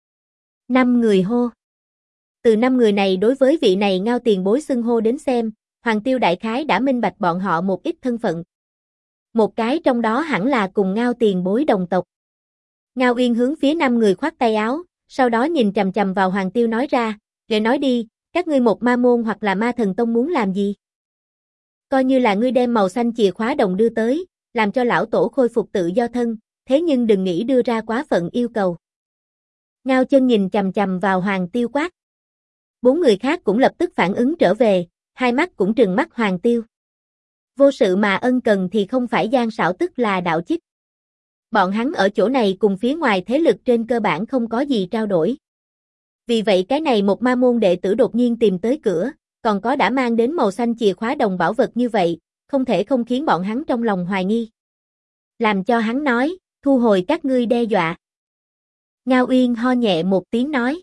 5 người hô. Từ 5 người này đối với vị này Ngao tiền bối xưng hô đến xem, Hoàng Tiêu đại khái đã minh bạch bọn họ một ít thân phận. Một cái trong đó hẳn là cùng Ngao tiền bối đồng tộc. Ngao Uyên hướng phía 5 người khoát tay áo, sau đó nhìn chằm chằm vào Hoàng Tiêu nói ra, "Để nói đi, các ngươi một ma môn hoặc là ma thần tông muốn làm gì? Coi như là ngươi đem màu xanh chìa khóa đồng đưa tới, làm cho lão tổ khôi phục tự do thân, thế nhưng đừng nghĩ đưa ra quá phận yêu cầu." Ngao Chân nhìn chằm chằm vào Hoàng Tiêu quát. 4 người khác cũng lập tức phản ứng trở về, hai mắt cũng trừng mắt Hoàng Tiêu. Vô sự mà ân cần thì không phải gian xảo tức là đạo chích. Bọn hắn ở chỗ này cùng phía ngoài thế lực trên cơ bản không có gì trao đổi. Vì vậy cái này một ma môn đệ tử đột nhiên tìm tới cửa, còn có đã mang đến màu xanh chìa khóa đồng bảo vật như vậy, không thể không khiến bọn hắn trong lòng hoài nghi. Làm cho hắn nói, "Thu hồi các ngươi đe dọa." Ngao Uyên ho nhẹ một tiếng nói.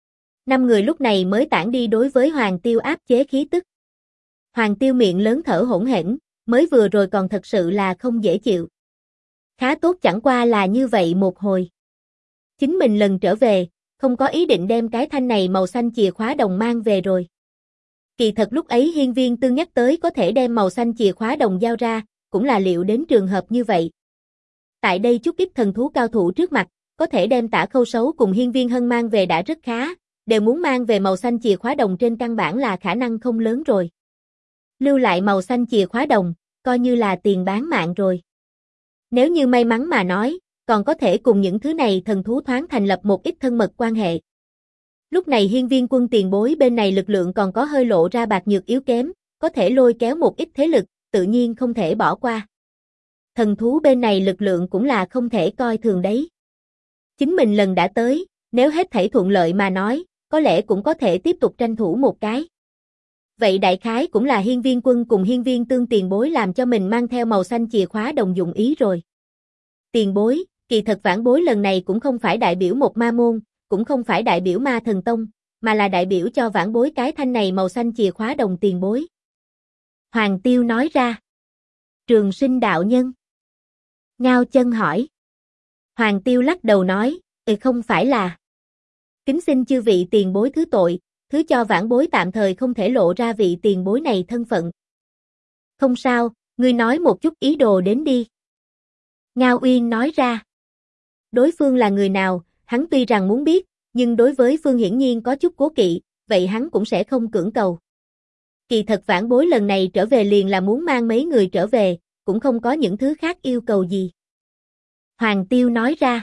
5 người lúc này mới tản đi đối với Hoàng Tiêu áp chế khí tức. Hoàng Tiêu miệng lớn thở hổn hển, mới vừa rồi còn thật sự là không dễ chịu. Khá tốt chẳng qua là như vậy một hồi. Chính mình lần trở về, không có ý định đem cái thanh này màu xanh chìa khóa đồng mang về rồi. Kỳ thật lúc ấy Hiên Viên Tương nhắc tới có thể đem màu xanh chìa khóa đồng giao ra, cũng là liệu đến trường hợp như vậy. Tại đây chút ít thần thú cao thủ trước mặt, có thể đem Tả Khâu Sấu cùng Hiên Viên Hân mang về đã rất khá, đều muốn mang về màu xanh chìa khóa đồng trên căn bản là khả năng không lớn rồi. Lưu lại màu xanh chìa khóa đồng, coi như là tiền bán mạng rồi. Nếu như may mắn mà nói, còn có thể cùng những thứ này thần thú thoáng thành lập một ít thân mật quan hệ. Lúc này Hiên Viên quân tiền bối bên này lực lượng còn có hơi lộ ra bạc nhược yếu kém, có thể lôi kéo một ít thế lực, tự nhiên không thể bỏ qua. Thần thú bên này lực lượng cũng là không thể coi thường đấy. Chính mình lần đã tới, nếu hết thảy thuận lợi mà nói, có lẽ cũng có thể tiếp tục tranh thủ một cái. Vậy đại khái cũng là Hiên Viên quân cùng Hiên Viên Tương tiền bối làm cho mình mang theo màu xanh chìa khóa đồng dụng ý rồi. Tiền bối, kỳ thật vãn bối lần này cũng không phải đại biểu một ma môn, cũng không phải đại biểu ma thần tông, mà là đại biểu cho vãn bối cái thanh này màu xanh chìa khóa đồng tiền bối. Hoàng Tiêu nói ra. Trường Sinh đạo nhân. Ngao Chân hỏi. Hoàng Tiêu lắc đầu nói, không phải là. Kính xin chư vị tiền bối thứ tội, thứ cho vãn bối tạm thời không thể lộ ra vị tiền bối này thân phận. Không sao, ngươi nói một chút ý đồ đến đi. Ngao Uyên nói ra. Đối phương là người nào, hắn tuy rằng muốn biết, nhưng đối với phương hiển nhiên có chút cố kỵ, vậy hắn cũng sẽ không cưỡng cầu. Kỳ thật vãn bối lần này trở về liền là muốn mang mấy người trở về, cũng không có những thứ khác yêu cầu gì. Hoàng Tiêu nói ra.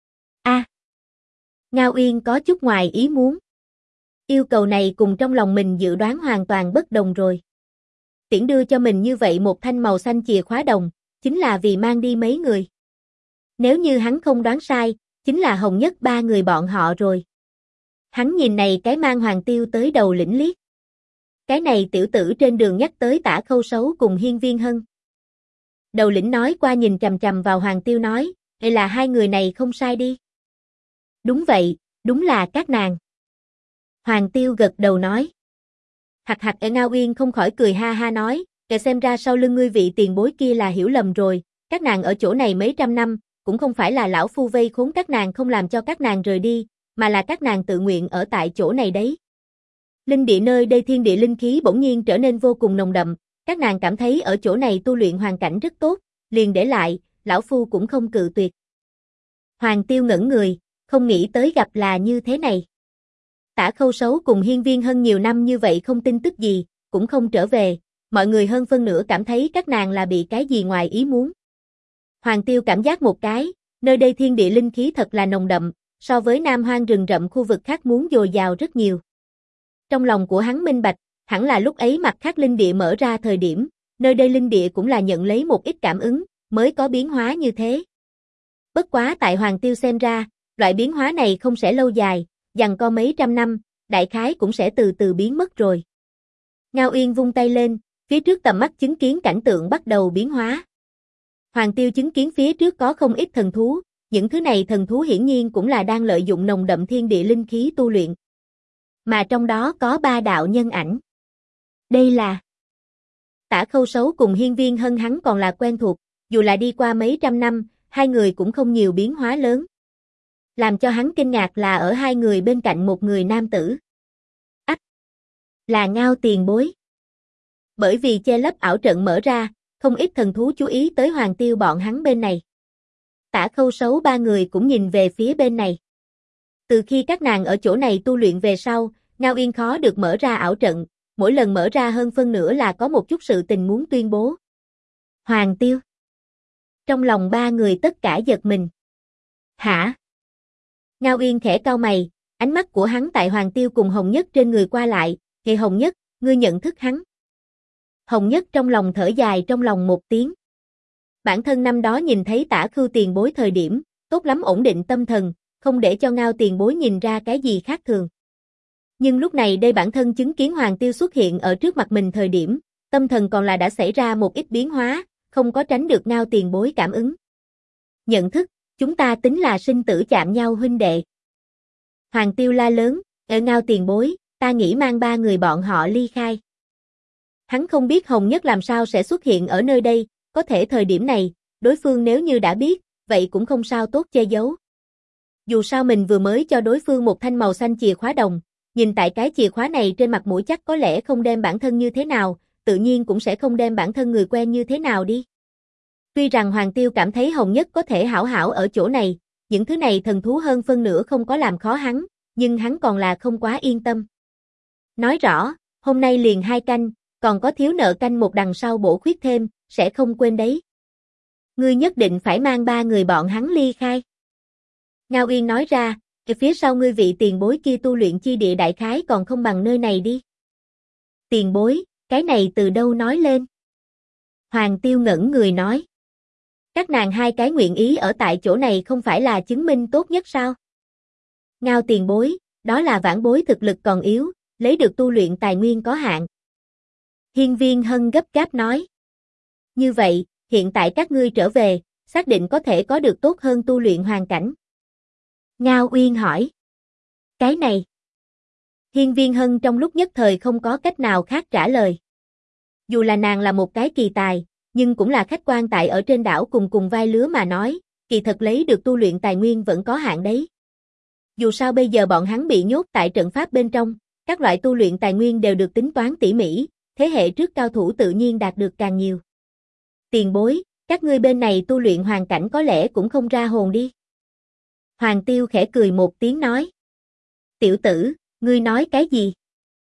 Ngao Uyên có chút ngoài ý muốn. Yêu cầu này cùng trong lòng mình dự đoán hoàn toàn bất đồng rồi. Tiễn đưa cho mình như vậy một thanh màu xanh chìa khóa đồng, chính là vì mang đi mấy người. Nếu như hắn không đoán sai, chính là hồng nhất ba người bọn họ rồi. Hắn nhìn này cái mang Hoàng Tiêu tới đầu lĩnh liếc. Cái này tiểu tử trên đường nhắc tới Tả Khâu Sấu cùng Hiên Viên Hân. Đầu lĩnh nói qua nhìn chằm chằm vào Hoàng Tiêu nói, đây là hai người này không sai đi. Đúng vậy, đúng là các nàng. Hoàng Tiêu gật đầu nói. Hạc hạc. Ngao Uyên không khỏi cười ha ha nói, xem ra sau lưng ngươi vị tiền bối kia là hiểu lầm rồi, các nàng ở chỗ này mấy trăm năm, cũng không phải là lão phu vây khốn các nàng không làm cho các nàng rời đi, mà là các nàng tự nguyện ở tại chỗ này đấy. Linh địa nơi đây thiên địa linh khí bỗng nhiên trở nên vô cùng nồng đậm, các nàng cảm thấy ở chỗ này tu luyện hoàn cảnh rất tốt, liền để lại, lão phu cũng không cự tuyệt. Hoàng Tiêu ngẩn người, không nghĩ tới gặp là như thế này. Tả Khâu Sấu cùng Hiên Viên Hân nhiều năm như vậy không tin tức gì, cũng không trở về, mọi người hơn phân nửa cảm thấy các nàng là bị cái gì ngoài ý muốn. Hoàng Tiêu cảm giác một cái, nơi đây thiên địa linh khí thật là nồng đậm, so với Nam Hoang rừng rậm khu vực khác muốn dồi dào rất nhiều. Trong lòng của hắn minh bạch, hẳn là lúc ấy mặt khác linh địa mở ra thời điểm, nơi đây linh địa cũng là nhận lấy một ít cảm ứng, mới có biến hóa như thế. Bất quá tại Hoàng Tiêu xem ra, loại biến hóa này không sẽ lâu dài, giằng co mấy trăm năm, đại khái cũng sẽ từ từ biến mất rồi. Ngao Uyên vung tay lên, phía trước tầm mắt chứng kiến cảnh tượng bắt đầu biến hóa. Hoàng Tiêu chứng kiến phía trước có không ít thần thú, những thứ này thần thú hiển nhiên cũng là đang lợi dụng nồng đậm thiên địa linh khí tu luyện. Mà trong đó có 3 đạo nhân ảnh. Đây là Tả Khâu Sấu cùng Hiên Viên Hân hắn còn là quen thuộc, dù là đi qua mấy trăm năm, hai người cũng không nhiều biến hóa lớn. Làm cho hắn kinh ngạc là ở hai người bên cạnh một người nam tử. Ách! Là Ngao tiền bối. Bởi vì che lấp ảo trận mở ra, không ít thần thú chú ý tới Hoàng Tiêu bọn hắn bên này. Tả Khâu Sấu ba người cũng nhìn về phía bên này. Từ khi các nàng ở chỗ này tu luyện về sau, Ngao Uyên khó được mở ra ảo trận, mỗi lần mở ra hơn phân nửa là có một chút sự tình muốn tuyên bố. Hoàng Tiêu. Trong lòng ba người tất cả giật mình. Hả? Ngao Uyên khẽ cau mày, ánh mắt của hắn tại Hoàng Tiêu cùng Hồng Nhất trên người qua lại, "Hề Hồng Nhất, ngươi nhận thức hắn?" Hồng Nhất trong lòng thở dài trong lòng một tiếng. Bản thân năm đó nhìn thấy Tả Khưu tiền bối thời điểm, tốt lắm ổn định tâm thần, không để cho Ngao tiền bối nhìn ra cái gì khác thường. Nhưng lúc này đây bản thân chứng kiến Hoàng Tiêu xuất hiện ở trước mặt mình thời điểm, tâm thần còn là đã xảy ra một ít biến hóa, không có tránh được Ngao tiền bối cảm ứng. Nhận thức, chúng ta tính là sinh tử chạm nhau huynh đệ. Hoàng Tiêu la lớn, Ngao tiền bối, ta nghĩ mang ba người bọn họ ly khai. Hắn không biết Hồng Nhất làm sao sẽ xuất hiện ở nơi đây, có thể thời điểm này, đối phương nếu như đã biết, vậy cũng không sao tốt che giấu. Dù sao mình vừa mới cho đối phương một thanh màu xanh chìa khóa đồng, nhìn tại cái chìa khóa này trên mặt mũi chắc có lẽ không đem bản thân như thế nào, tự nhiên cũng sẽ không đem bản thân người quen như thế nào đi. Tuy rằng Hoàng Tiêu cảm thấy Hồng Nhất có thể hảo hảo ở chỗ này, những thứ này thần thú hơn phân nửa không có làm khó hắn, nhưng hắn còn là không quá yên tâm. Nói rõ, hôm nay liền 2 canh, còn có thiếu nợ canh một đằng sau bổ khuyết thêm, sẽ không quên đấy. Ngươi nhất định phải mang ba người bọn hắn ly khai. Ngao Uyên nói ra, phía sau ngươi vị tiền bối kia tu luyện chi địa đại khái còn không bằng nơi này đi. Tiền bối, cái này từ đâu nói lên? Hoàng Tiêu ngẩn người nói. Các nàng hai cái nguyện ý ở tại chỗ này không phải là chứng minh tốt nhất sao? Ngao tiền bối, đó là vãn bối thực lực còn yếu, lấy được tu luyện tài nguyên có hạn. Hiên Viên Hân gấp gáp nói. Như vậy, hiện tại các ngươi trở về, xác định có thể có được tốt hơn tu luyện hoàn cảnh. Ngao Uyên hỏi. Cái này. Hiên Viên Hân trong lúc nhất thời không có cách nào khác trả lời. Dù là nàng là một cái kỳ tài, nhưng cũng là khách quan tại ở trên đảo cùng vai lứa mà nói, kỳ thật lấy được tu luyện tài nguyên vẫn có hạn đấy. Dù sao bây giờ bọn hắn bị nhốt tại trận pháp bên trong, các loại tu luyện tài nguyên đều được tính toán tỉ mỉ, thế hệ trước cao thủ tự nhiên đạt được càng nhiều. Tiền bối, các ngươi bên này tu luyện hoàn cảnh có lẽ cũng không ra hồn đi. Hoàng Tiêu khẽ cười một tiếng nói. Tiểu tử, ngươi nói cái gì?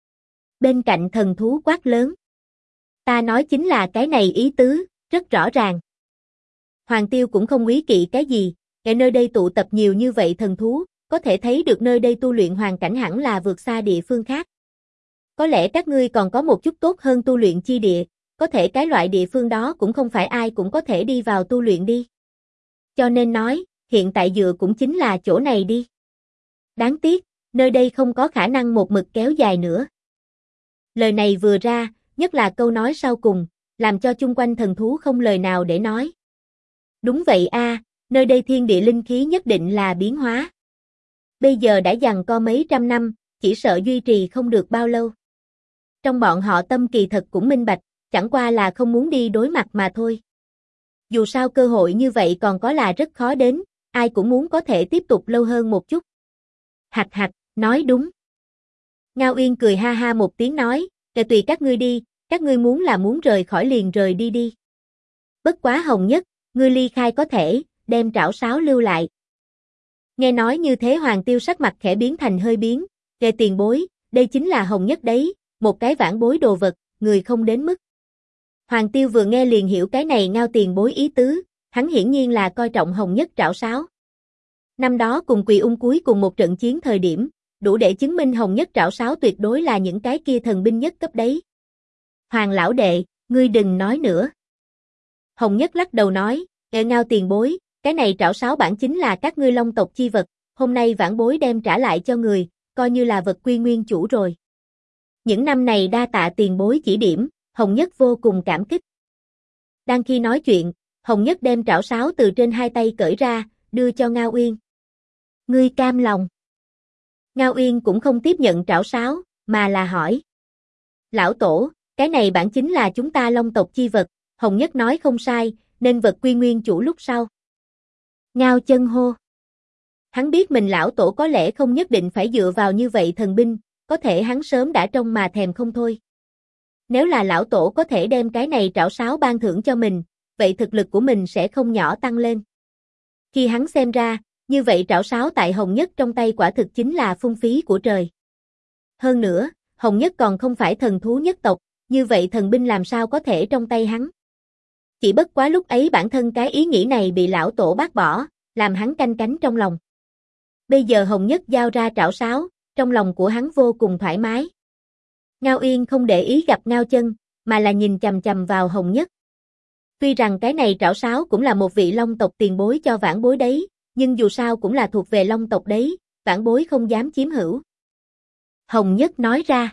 Bên cạnh thần thú quát lớn. Ta nói chính là cái này ý tứ, rất rõ ràng. Hoàng Tiêu cũng không quý kỵ cái gì, ở nơi đây tụ tập nhiều như vậy thần thú, có thể thấy được nơi đây tu luyện hoàn cảnh hẳn là vượt xa địa phương khác. Có lẽ các ngươi còn có một chút tốt hơn tu luyện chi địa, có thể cái loại địa phương đó cũng không phải ai cũng có thể đi vào tu luyện đi. Cho nên nói, hiện tại dựa cũng chính là chỗ này đi. Đáng tiếc, nơi đây không có khả năng một mực kéo dài nữa. Lời này vừa ra, nhất là câu nói sau cùng, làm cho chung quanh thần thú không lời nào để nói. Đúng vậy a, nơi đây thiên địa linh khí nhất định là biến hóa. Bây giờ đã giằng co mấy trăm năm, chỉ sợ duy trì không được bao lâu. Trong bọn họ tâm kỳ thật cũng minh bạch, chẳng qua là không muốn đi đối mặt mà thôi. Dù sao cơ hội như vậy còn có là rất khó đến, ai cũng muốn có thể tiếp tục lâu hơn một chút. Hạch hạch, nói đúng. Ngao Uyên cười ha ha một tiếng nói, kệ tùy các ngươi đi, các ngươi muốn là muốn rời khỏi liền rời đi đi. Bất quá Hồng Nhất, ngươi ly khai có thể, đem trảo sáo lưu lại. Nghe nói như thế Hoàng Tiêu sắc mặt khẽ biến thành hơi biến, kệ tiền bối, đây chính là Hồng Nhất đấy, một cái vãn bối đồ vật, người không đến mức. Hoàng Tiêu vừa nghe liền hiểu cái này Ngao tiền bối ý tứ, hắn hiển nhiên là coi trọng Hồng Nhất trảo sáo. Năm đó cùng Quỳ Ung cuối cùng một trận chiến thời điểm, đủ để chứng minh Hồng Nhất trảo sáo tuyệt đối là những cái kia thần binh nhất cấp đấy. Hoàng lão đệ, ngươi đừng nói nữa. Hồng Nhất lắc đầu nói, Ngao tiền bối, cái này trảo sáo bản chính là các ngươi Long tộc chi vật, hôm nay vãn bối đem trả lại cho người, coi như là vật quy nguyên chủ rồi. Những năm này đa tạ tiền bối chỉ điểm, Hồng Nhất vô cùng cảm kích. Đang khi nói chuyện, Hồng Nhất đem trảo sáo từ trên hai tay cởi ra, đưa cho Ngao Uyên. Ngươi cam lòng. Ngao Uyên cũng không tiếp nhận trảo sáo, mà là hỏi. Lão tổ, cái này bản chính là chúng ta Long tộc chi vật, Hồng Nhất nói không sai, nên vật quy nguyên chủ lúc sau. Ngao Chân hô. Hắn biết mình lão tổ có lẽ không nhất định phải dựa vào như vậy thần binh, có thể hắn sớm đã trông mà thèm không thôi. Nếu là lão tổ có thể đem cái này trảo sáo ban thưởng cho mình, vậy thực lực của mình sẽ không nhỏ tăng lên. Khi hắn xem ra, như vậy trảo sáo tại Hồng Nhất trong tay quả thực chính là phung phí của trời. Hơn nữa, Hồng Nhất còn không phải thần thú nhất tộc, như vậy thần binh làm sao có thể trong tay hắn. Chỉ bất quá lúc ấy bản thân cái ý nghĩ này bị lão tổ bác bỏ, làm hắn canh cánh trong lòng. Bây giờ Hồng Nhất giao ra trảo sáo, trong lòng của hắn vô cùng thoải mái. Ngao Uyên không để ý gặp Ngao Chân, mà là nhìn chằm chằm vào Hồng Nhất. Tuy rằng cái này trảo sáo cũng là một vị Long tộc tiền bối cho vãn bối đấy, nhưng dù sao cũng là thuộc về Long tộc đấy, vãn bối không dám chiếm hữu. Hồng Nhất nói ra.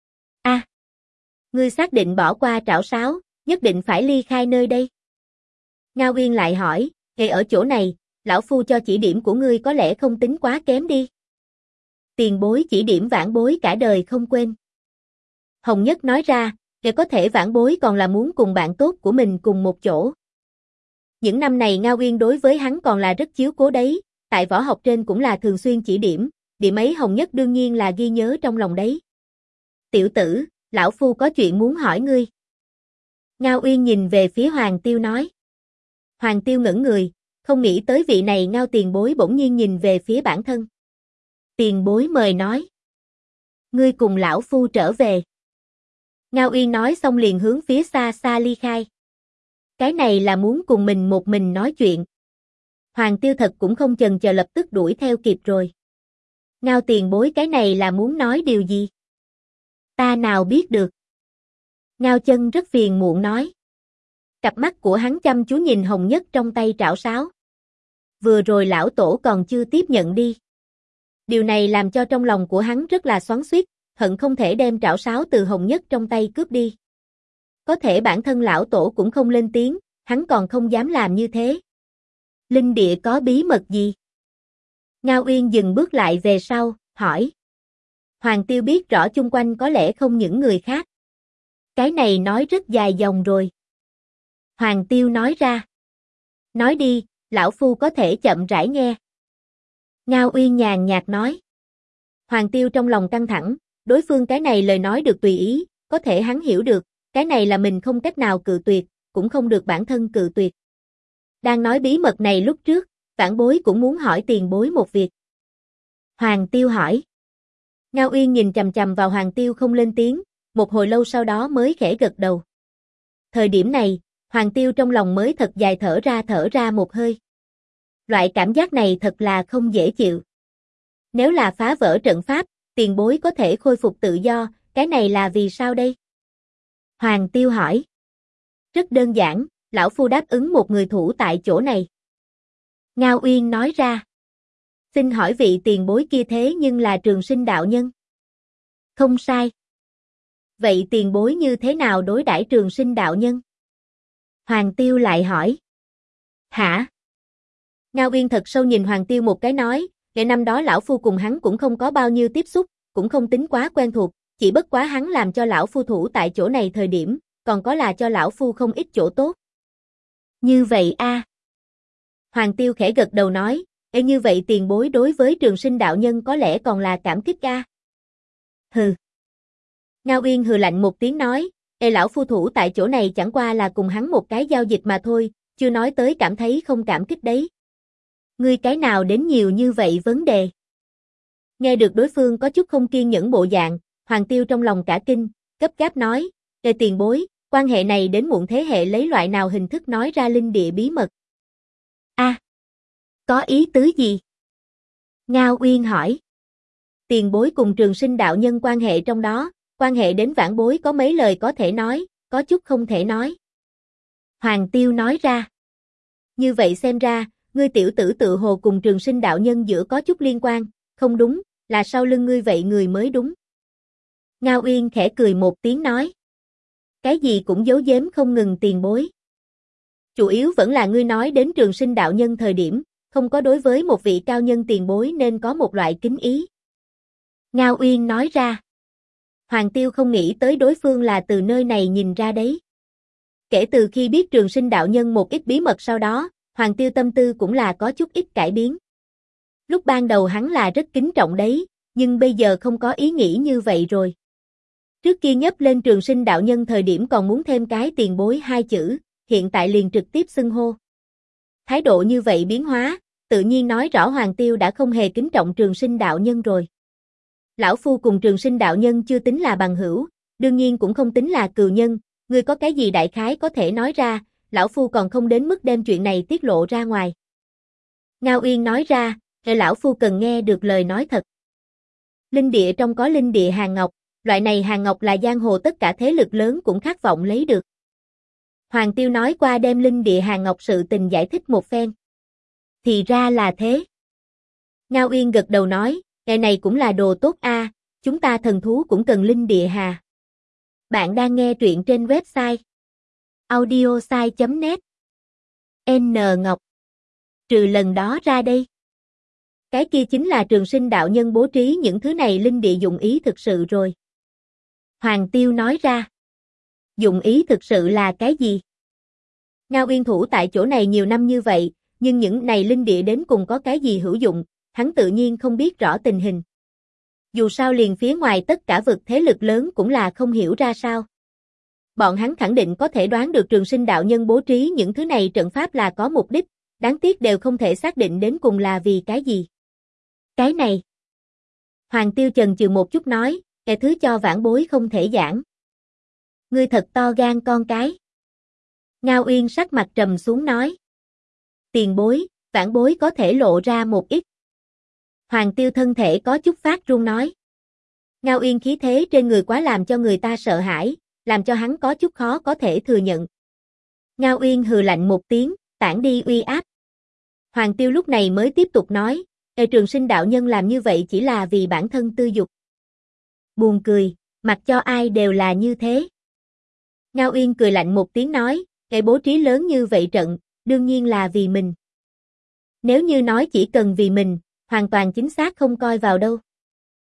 Ngươi xác định bỏ qua trảo sáo, nhất định phải ly khai nơi đây. Ngao Uyên lại hỏi, ngay ở chỗ này, lão phu cho chỉ điểm của ngươi có lẽ không tính quá kém đi. Tiền bối chỉ điểm vãn bối cả đời không quên. Hồng Nhất nói ra, để có thể vãn bối còn là muốn cùng bạn tốt của mình cùng một chỗ. Những năm này Ngao Uyên đối với hắn còn là rất chiếu cố đấy, tại võ học trên cũng là thường xuyên chỉ điểm, điểm ấy Hồng Nhất đương nhiên là ghi nhớ trong lòng đấy. Tiểu tử, lão phu có chuyện muốn hỏi ngươi. Ngao Uyên nhìn về phía Hoàng Tiêu nói. Hoàng Tiêu ngẩn người, không nghĩ tới vị này Ngao tiền bối bỗng nhiên nhìn về phía bản thân. Tiền bối mời nói. Ngươi cùng lão phu trở về. Ngao Uyên nói xong liền hướng phía xa xa ly khai. Cái này là muốn cùng mình một mình nói chuyện. Hoàng Tiêu thật cũng không chần chờ lập tức đuổi theo kịp rồi. Ngao tiền bối cái này là muốn nói điều gì? Ta nào biết được. Ngao Chân rất phiền muộn nói. Cặp mắt của hắn chăm chú nhìn Hồng Nhất trong tay trảo sáo. Vừa rồi lão tổ còn chưa tiếp nhận đi. Điều này làm cho trong lòng của hắn rất là xoắn xuýt, hận không thể đem trảo sáo từ Hồng Nhất trong tay cướp đi. Có thể bản thân lão tổ cũng không lên tiếng, hắn còn không dám làm như thế. Linh địa có bí mật gì? Ngao Uyên dừng bước lại về sau, hỏi. Hoàng Tiêu biết rõ chung quanh có lẽ không những người khác. Cái này nói rất dài dòng rồi. Hoàng Tiêu nói ra. Nói đi, lão phu có thể chậm rãi nghe. Ngao Uyên nhàn nhạt nói. Hoàng Tiêu trong lòng căng thẳng, đối phương cái này lời nói được tùy ý, có thể hắn hiểu được, cái này là mình không cách nào cự tuyệt, cũng không được bản thân cự tuyệt. Đang nói bí mật này lúc trước, vãn bối cũng muốn hỏi tiền bối một việc. Hoàng Tiêu hỏi. Ngao Uyên nhìn chằm chằm vào Hoàng Tiêu không lên tiếng, một hồi lâu sau đó mới khẽ gật đầu. Thời điểm này, Hoàng Tiêu trong lòng mới thật dài thở ra một hơi. Loại cảm giác này thật là không dễ chịu. Nếu là phá vỡ trận pháp, tiền bối có thể khôi phục tự do, cái này là vì sao đây? Hoàng Tiêu hỏi. Rất đơn giản, lão phu đáp ứng một người thủ tại chỗ này. Ngao Uyên nói ra. Xin hỏi vị tiền bối kia thế nhưng là Trường Sinh đạo nhân. Không sai. Vậy tiền bối như thế nào đối đãi Trường Sinh đạo nhân? Hoàng Tiêu lại hỏi. Hả? Ngao Uyên thật sâu nhìn Hoàng Tiêu một cái nói, ngày năm đó lão phu cùng hắn cũng không có bao nhiêu tiếp xúc, cũng không tính quá quen thuộc, chỉ bất quá hắn làm cho lão phu thủ tại chỗ này thời điểm, còn có là cho lão phu không ít chỗ tốt. Như vậy a. Hoàng Tiêu khẽ gật đầu nói, như vậy tiền bối đối với Trường Sinh đạo nhân có lẽ còn là cảm kích a. Hừ. Ngao Uyên hừ lạnh một tiếng nói, lão phu thủ tại chỗ này chẳng qua là cùng hắn một cái giao dịch mà thôi, chưa nói tới cảm thấy không cảm kích đấy. Ngươi cái nào đến nhiều như vậy vấn đề? Nghe được đối phương có chút không kiên nhẫn bộ dạng, Hoàng Tiêu trong lòng cả kinh, gấp gáp nói, tiền bối, quan hệ này đến muộn thế hệ lấy loại nào hình thức nói ra linh địa bí mật? A, có ý tứ gì? Ngao Uyên hỏi. Tiền bối cùng Trường Sinh đạo nhân quan hệ trong đó, quan hệ đến vãn bối có mấy lời có thể nói, có chút không thể nói. Hoàng Tiêu nói ra. Như vậy xem ra, ngươi tiểu tử tự hồ cùng Trường Sinh đạo nhân giữa có chút liên quan, không đúng, là sau lưng ngươi vậy người mới đúng. Ngao Uyên khẽ cười một tiếng nói. Cái gì cũng giấu giếm không ngừng tiền bối. Chủ yếu vẫn là ngươi nói đến Trường Sinh đạo nhân thời điểm, không có đối với một vị cao nhân tiền bối nên có một loại kính ý. Ngao Uyên nói ra. Hoàng Tiêu không nghĩ tới đối phương là từ nơi này nhìn ra đấy. Kể từ khi biết Trường Sinh đạo nhân một ít bí mật sau đó, Hoàng Tiêu tâm tư cũng là có chút ít cải biến. Lúc ban đầu hắn là rất kính trọng đấy, nhưng bây giờ không có ý nghĩ như vậy rồi. Trước kia nhấp lên Trường Sinh đạo nhân thời điểm còn muốn thêm cái tiền bối hai chữ, hiện tại liền trực tiếp xưng hô. Thái độ như vậy biến hóa, tự nhiên nói rõ Hoàng Tiêu đã không hề kính trọng Trường Sinh đạo nhân rồi. Lão phu cùng Trường Sinh đạo nhân chưa tính là bằng hữu, đương nhiên cũng không tính là cừu nhân, ngươi có cái gì đại khái có thể nói ra, lão phu còn không đến mức đem chuyện này tiết lộ ra ngoài. Ngao Uyên nói ra, lão phu cần nghe được lời nói thật. Linh địa trong có linh địa hàng ngọc, loại này hàng ngọc là giang hồ tất cả thế lực lớn cũng khát vọng lấy được. Hoàng Tiêu nói qua đem linh địa hàng ngọc sự tình giải thích một phen. Thì ra là thế. Ngao Uyên gật đầu nói, ngày này cũng là đồ tốt a, chúng ta thần thú cũng cần linh địa hà. Bạn đang nghe truyện trên website audiosai.net. N Ngọc. Trừ lần đó ra đây. Cái kia chính là Trường Sinh đạo nhân bố trí những thứ này linh địa dụng ý thực sự rồi. Hoàng Tiêu nói ra. Dụng ý thực sự là cái gì? Ngao Uyên thủ tại chỗ này nhiều năm như vậy, nhưng những này linh địa đến cùng có cái gì hữu dụng, hắn tự nhiên không biết rõ tình hình. Dù sao liền phía ngoài tất cả vực thế lực lớn cũng là không hiểu ra sao. Bọn hắn khẳng định có thể đoán được Trường Sinh đạo nhân bố trí những thứ này trận pháp là có mục đích, đáng tiếc đều không thể xác định đến cùng là vì cái gì. Cái này. Hoàng Tiêu chần chừ một chút nói, cái thứ cho vãn bối không thể giảng. Ngươi thật to gan con cái. Ngao Uyên sắc mặt trầm xuống nói. Tiền bối, vãn bối có thể lộ ra một ít. Hoàng Tiêu thân thể có chút phát run nói. Ngao Uyên khí thế trên người quá làm cho người ta sợ hãi, làm cho hắn có chút khó có thể thừa nhận. Ngao Uyên hừ lạnh một tiếng, tản đi uy áp. Hoàng Tiêu lúc này mới tiếp tục nói, Trường Sinh đạo nhân làm như vậy chỉ là vì bản thân tư dục. Buồn cười, mặc cho ai đều là như thế. Ngao Uyên cười lạnh một tiếng nói, bố trí lớn như vậy trận, đương nhiên là vì mình. Nếu như nói chỉ cần vì mình, hoàn toàn chính xác không coi vào đâu.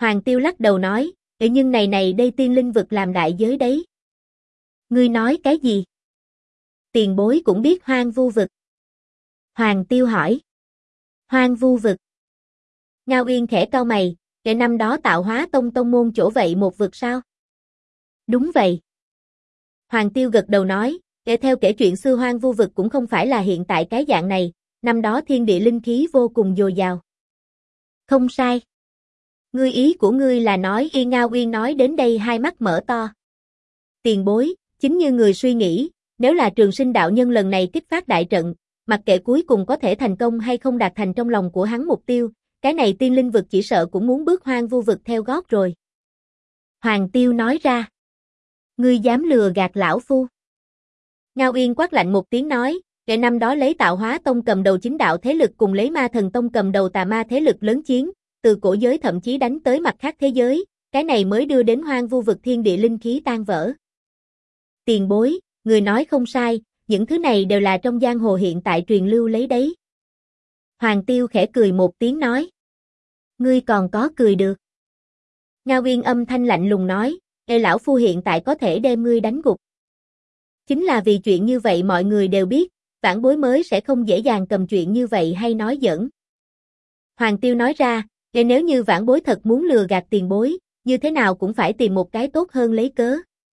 Hoàng Tiêu lắc đầu nói, nhưng này đây tiên linh vực làm đại giới đấy. Ngươi nói cái gì? Tiền bối cũng biết Hoang Vu vực. Hoàng Tiêu hỏi. Hoang Vu vực. Ngao Uyên khẽ cau mày, cái năm đó Tạo Hóa tông môn chỗ vậy một vực sao? Đúng vậy. Hoàng Tiêu gật đầu nói, theo kể chuyện xưa Hoang Vu vực cũng không phải là hiện tại cái dạng này, năm đó thiên địa linh khí vô cùng dồi dào. Không sai. Ngươi ý của ngươi là nói Ngao Uyên nói đến đây hai mắt mở to. Tiền bối, chính như người suy nghĩ, nếu là Trường Sinh đạo nhân lần này kích phát đại trận, mặc kệ cuối cùng có thể thành công hay không đạt thành trong lòng của hắn mục tiêu, cái này tiên linh vực chỉ sợ cũng muốn bước Hoang Vu vực theo gót rồi. Hoàng Tiêu nói ra. Ngươi dám lừa gạt lão phu. Ngao Uyên quát lạnh một tiếng nói, kể năm đó lấy Tạo Hóa tông cầm đầu chính đạo thế lực cùng lấy Ma Thần tông cầm đầu tà ma thế lực lớn chiến, từ cổ giới thậm chí đánh tới mặt khác thế giới, cái này mới đưa đến Hoang Vu vực thiên địa linh khí tan vỡ. Tiền bối, người nói không sai, những thứ này đều là trong giang hồ hiện tại truyền lưu lấy đấy. Hoàng Tiêu khẽ cười một tiếng nói. Ngươi còn có cười được. Ngao Uyên âm thanh lạnh lùng nói, lão phu hiện tại có thể đem ngươi đánh gục. Chính là vì chuyện như vậy mọi người đều biết, vãn bối mới sẽ không dễ dàng cầm chuyện như vậy hay nói giỡn. Hoàng Tiêu nói ra, nếu như vãn bối thật muốn lừa gạt tiền bối, như thế nào cũng phải tìm một cái tốt hơn lấy cớ.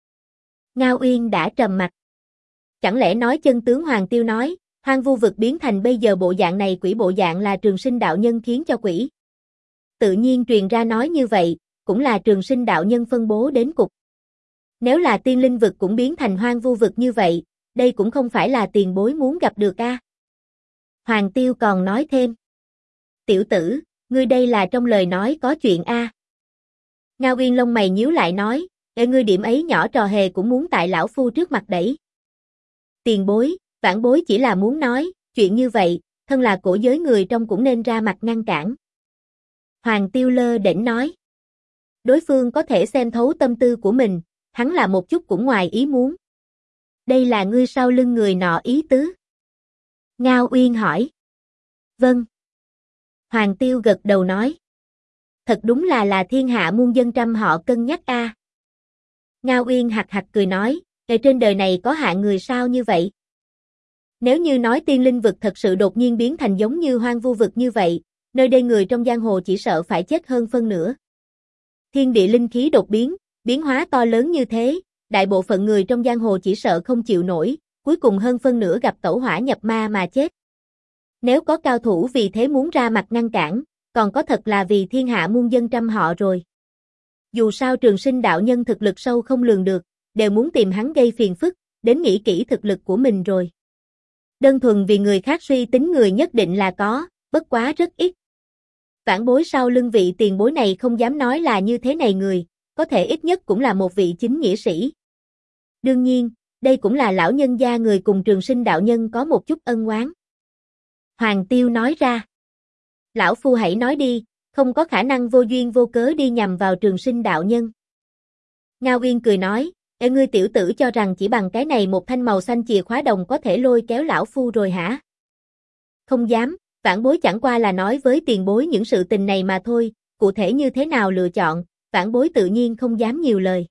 Ngao Uyên đã trầm mặt. Chẳng lẽ nói chân tướng Hoàng Tiêu nói, Hoang Vu vực biến thành bây giờ bộ dạng này quỷ bộ dạng là Trường Sinh đạo nhân khiến cho quỷ. Tự nhiên truyền ra nói như vậy, cũng là Trường Sinh đạo nhân phân bố đến cục. Nếu là tiên linh vực cũng biến thành Hoang Vu vực như vậy, đây cũng không phải là tiền bối muốn gặp được a. Hoàng Tiêu còn nói thêm. Tiểu tử, ngươi đây là trong lời nói có chuyện a. Ngao Uyên lông mày nhíu lại nói, ngươi điểm ấy nhỏ trò hề cũng muốn tại lão phu trước mặt đẩy. Tiền bối, vãn bối chỉ là muốn nói, chuyện như vậy, thân là cổ giới người trong cũng nên ra mặt ngăn cản. Hoàng Tiêu lơ đễnh nói. Đối phương có thể xem thấu tâm tư của mình, hắn là một chút cũng ngoài ý muốn. Đây là ngươi sau lưng người nọ ý tứ. Ngao Uyên hỏi. Vâng. Hoàng Tiêu gật đầu nói. Thật đúng là thiên hạ muôn dân trăm họ cân nhắc a. Ngao Uyên hạc hạc cười nói, trên đời này có hạng người sao như vậy? Nếu như nói tiên linh vực thật sự đột nhiên biến thành giống như Hoang Vu vực như vậy, nơi đây người trong giang hồ chỉ sợ phải chết hơn phân nửa. Thiên địa linh khí đột biến, biến hóa to lớn như thế, đại bộ phận người trong giang hồ chỉ sợ không chịu nổi, cuối cùng hơn phân nửa gặp tẩu hỏa nhập ma mà chết. Nếu có cao thủ vì thế muốn ra mặt ngăn cản, còn có thật là vì thiên hạ muôn dân trăm họ rồi. Dù sao Trường Sinh đạo nhân thực lực sâu không lường được, đều muốn tìm hắn gây phiền phức, đến nghĩ kỹ thực lực của mình rồi. Đơn thuần vì người khác suy tính người nhất định là có, bất quá rất ít. Vãn bối sau lưng vị tiền bối này không dám nói là như thế này người, có thể ít nhất cũng là một vị chính nghĩa sĩ. Đương nhiên, đây cũng là lão nhân gia người cùng Trường Sinh đạo nhân có một chút ân oán. Hoàng Tiêu nói ra. Lão phu hãy nói đi, không có khả năng vô duyên vô cớ đi nhằm vào Trường Sinh đạo nhân. Ngao Uyên cười nói, ngươi tiểu tử cho rằng chỉ bằng cái này một thanh màu xanh chìa khóa đồng có thể lôi kéo lão phu rồi hả? Không dám, vãn bối chẳng qua là nói với tiền bối những sự tình này mà thôi, cụ thể như thế nào lựa chọn, vãn bối tự nhiên không dám nhiều lời.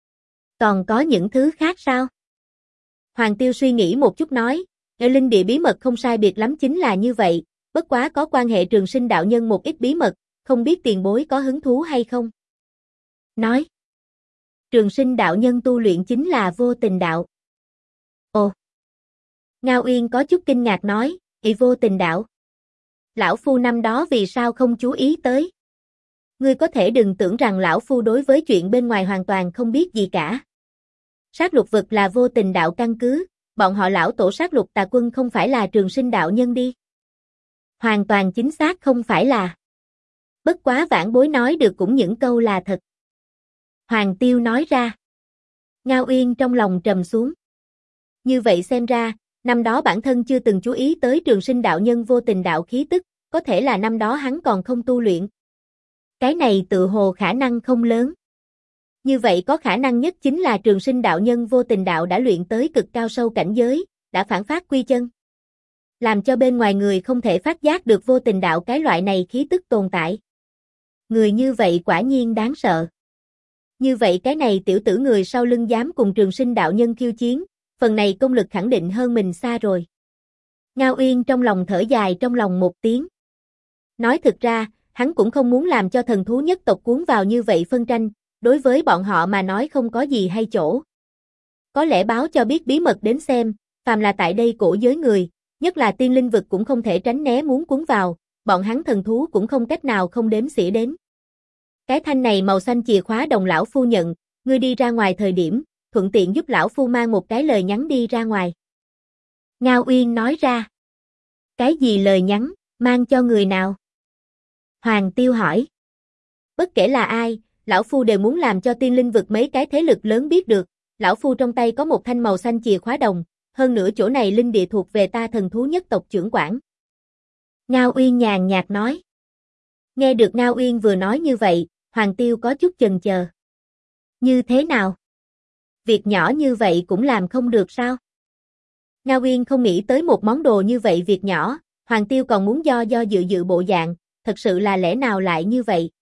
Còn có những thứ khác sao? Hoàng Tiêu suy nghĩ một chút nói, linh địa bí mật không sai biệt lắm chính là như vậy, bất quá có quan hệ Trường Sinh đạo nhân một ít bí mật, không biết tiền bối có hứng thú hay không? Nói. Trường Sinh đạo nhân tu luyện chính là vô tình đạo. Ồ. Ngao Uyên có chút kinh ngạc nói, vô tình đạo. Lão phu năm đó vì sao không chú ý tới? Ngươi có thể đừng tưởng rằng lão phu đối với chuyện bên ngoài hoàn toàn không biết gì cả. Sát lục vực là vô tình đạo căn cứ, bọn họ lão tổ sát lục tà quân không phải là Trường Sinh đạo nhân đi. Hoàn toàn chính xác không phải là. Bất quá vãn bối nói được cũng những câu là thật. Hoàng Tiêu nói ra. Ngao Uyên trong lòng trầm xuống. Như vậy xem ra, năm đó bản thân chưa từng chú ý tới Trường Sinh đạo nhân vô tình đạo khí tức, có thể là năm đó hắn còn không tu luyện. Cái này tự hồ khả năng không lớn. Như vậy có khả năng nhất chính là Trường Sinh đạo nhân vô tình đạo đã luyện tới cực cao sâu cảnh giới, đã phản phát quy chân. Làm cho bên ngoài người không thể phát giác được vô tình đạo cái loại này khí tức tồn tại. Người như vậy quả nhiên đáng sợ. Như vậy cái này tiểu tử người sau lưng dám cùng Trường Sinh đạo nhân khiêu chiến, phần này công lực khẳng định hơn mình xa rồi. Ngao Uyên trong lòng thở dài trong lòng một tiếng. Nói thực ra, hắn cũng không muốn làm cho thần thú nhất tộc cuốn vào như vậy phân tranh, đối với bọn họ mà nói không có gì hay chỗ. Có lẽ báo cho biết bí mật đến xem, phàm là tại đây cổ giới người, nhất là tiên linh vực cũng không thể tránh né muốn cuốn vào, bọn hắn thần thú cũng không cách nào không đếm xỉa đến. Cái thanh này màu xanh chìa khóa đồng lão phu nhận, ngươi đi ra ngoài thời điểm, thuận tiện giúp lão phu mang một cái lời nhắn đi ra ngoài. Ngao Uyên nói ra. Cái gì lời nhắn, mang cho người nào? Hoàng Tiêu hỏi. Bất kể là ai, lão phu đều muốn làm cho tiên linh vực mấy cái thế lực lớn biết được, lão phu trong tay có một thanh màu xanh chìa khóa đồng, hơn nữa chỗ này linh địa thuộc về ta thần thú nhất tộc trưởng quản. Ngao Uyên nhàn nhạt nói. Nghe được Ngao Uyên vừa nói như vậy, Hoàng Tiêu có chút chần chờ. Như thế nào? Việc nhỏ như vậy cũng làm không được sao? Ngao Uyên không nghĩ tới một món đồ như vậy việc nhỏ, Hoàng Tiêu còn muốn do dự bộ dạng, thật sự là lẽ nào lại như vậy?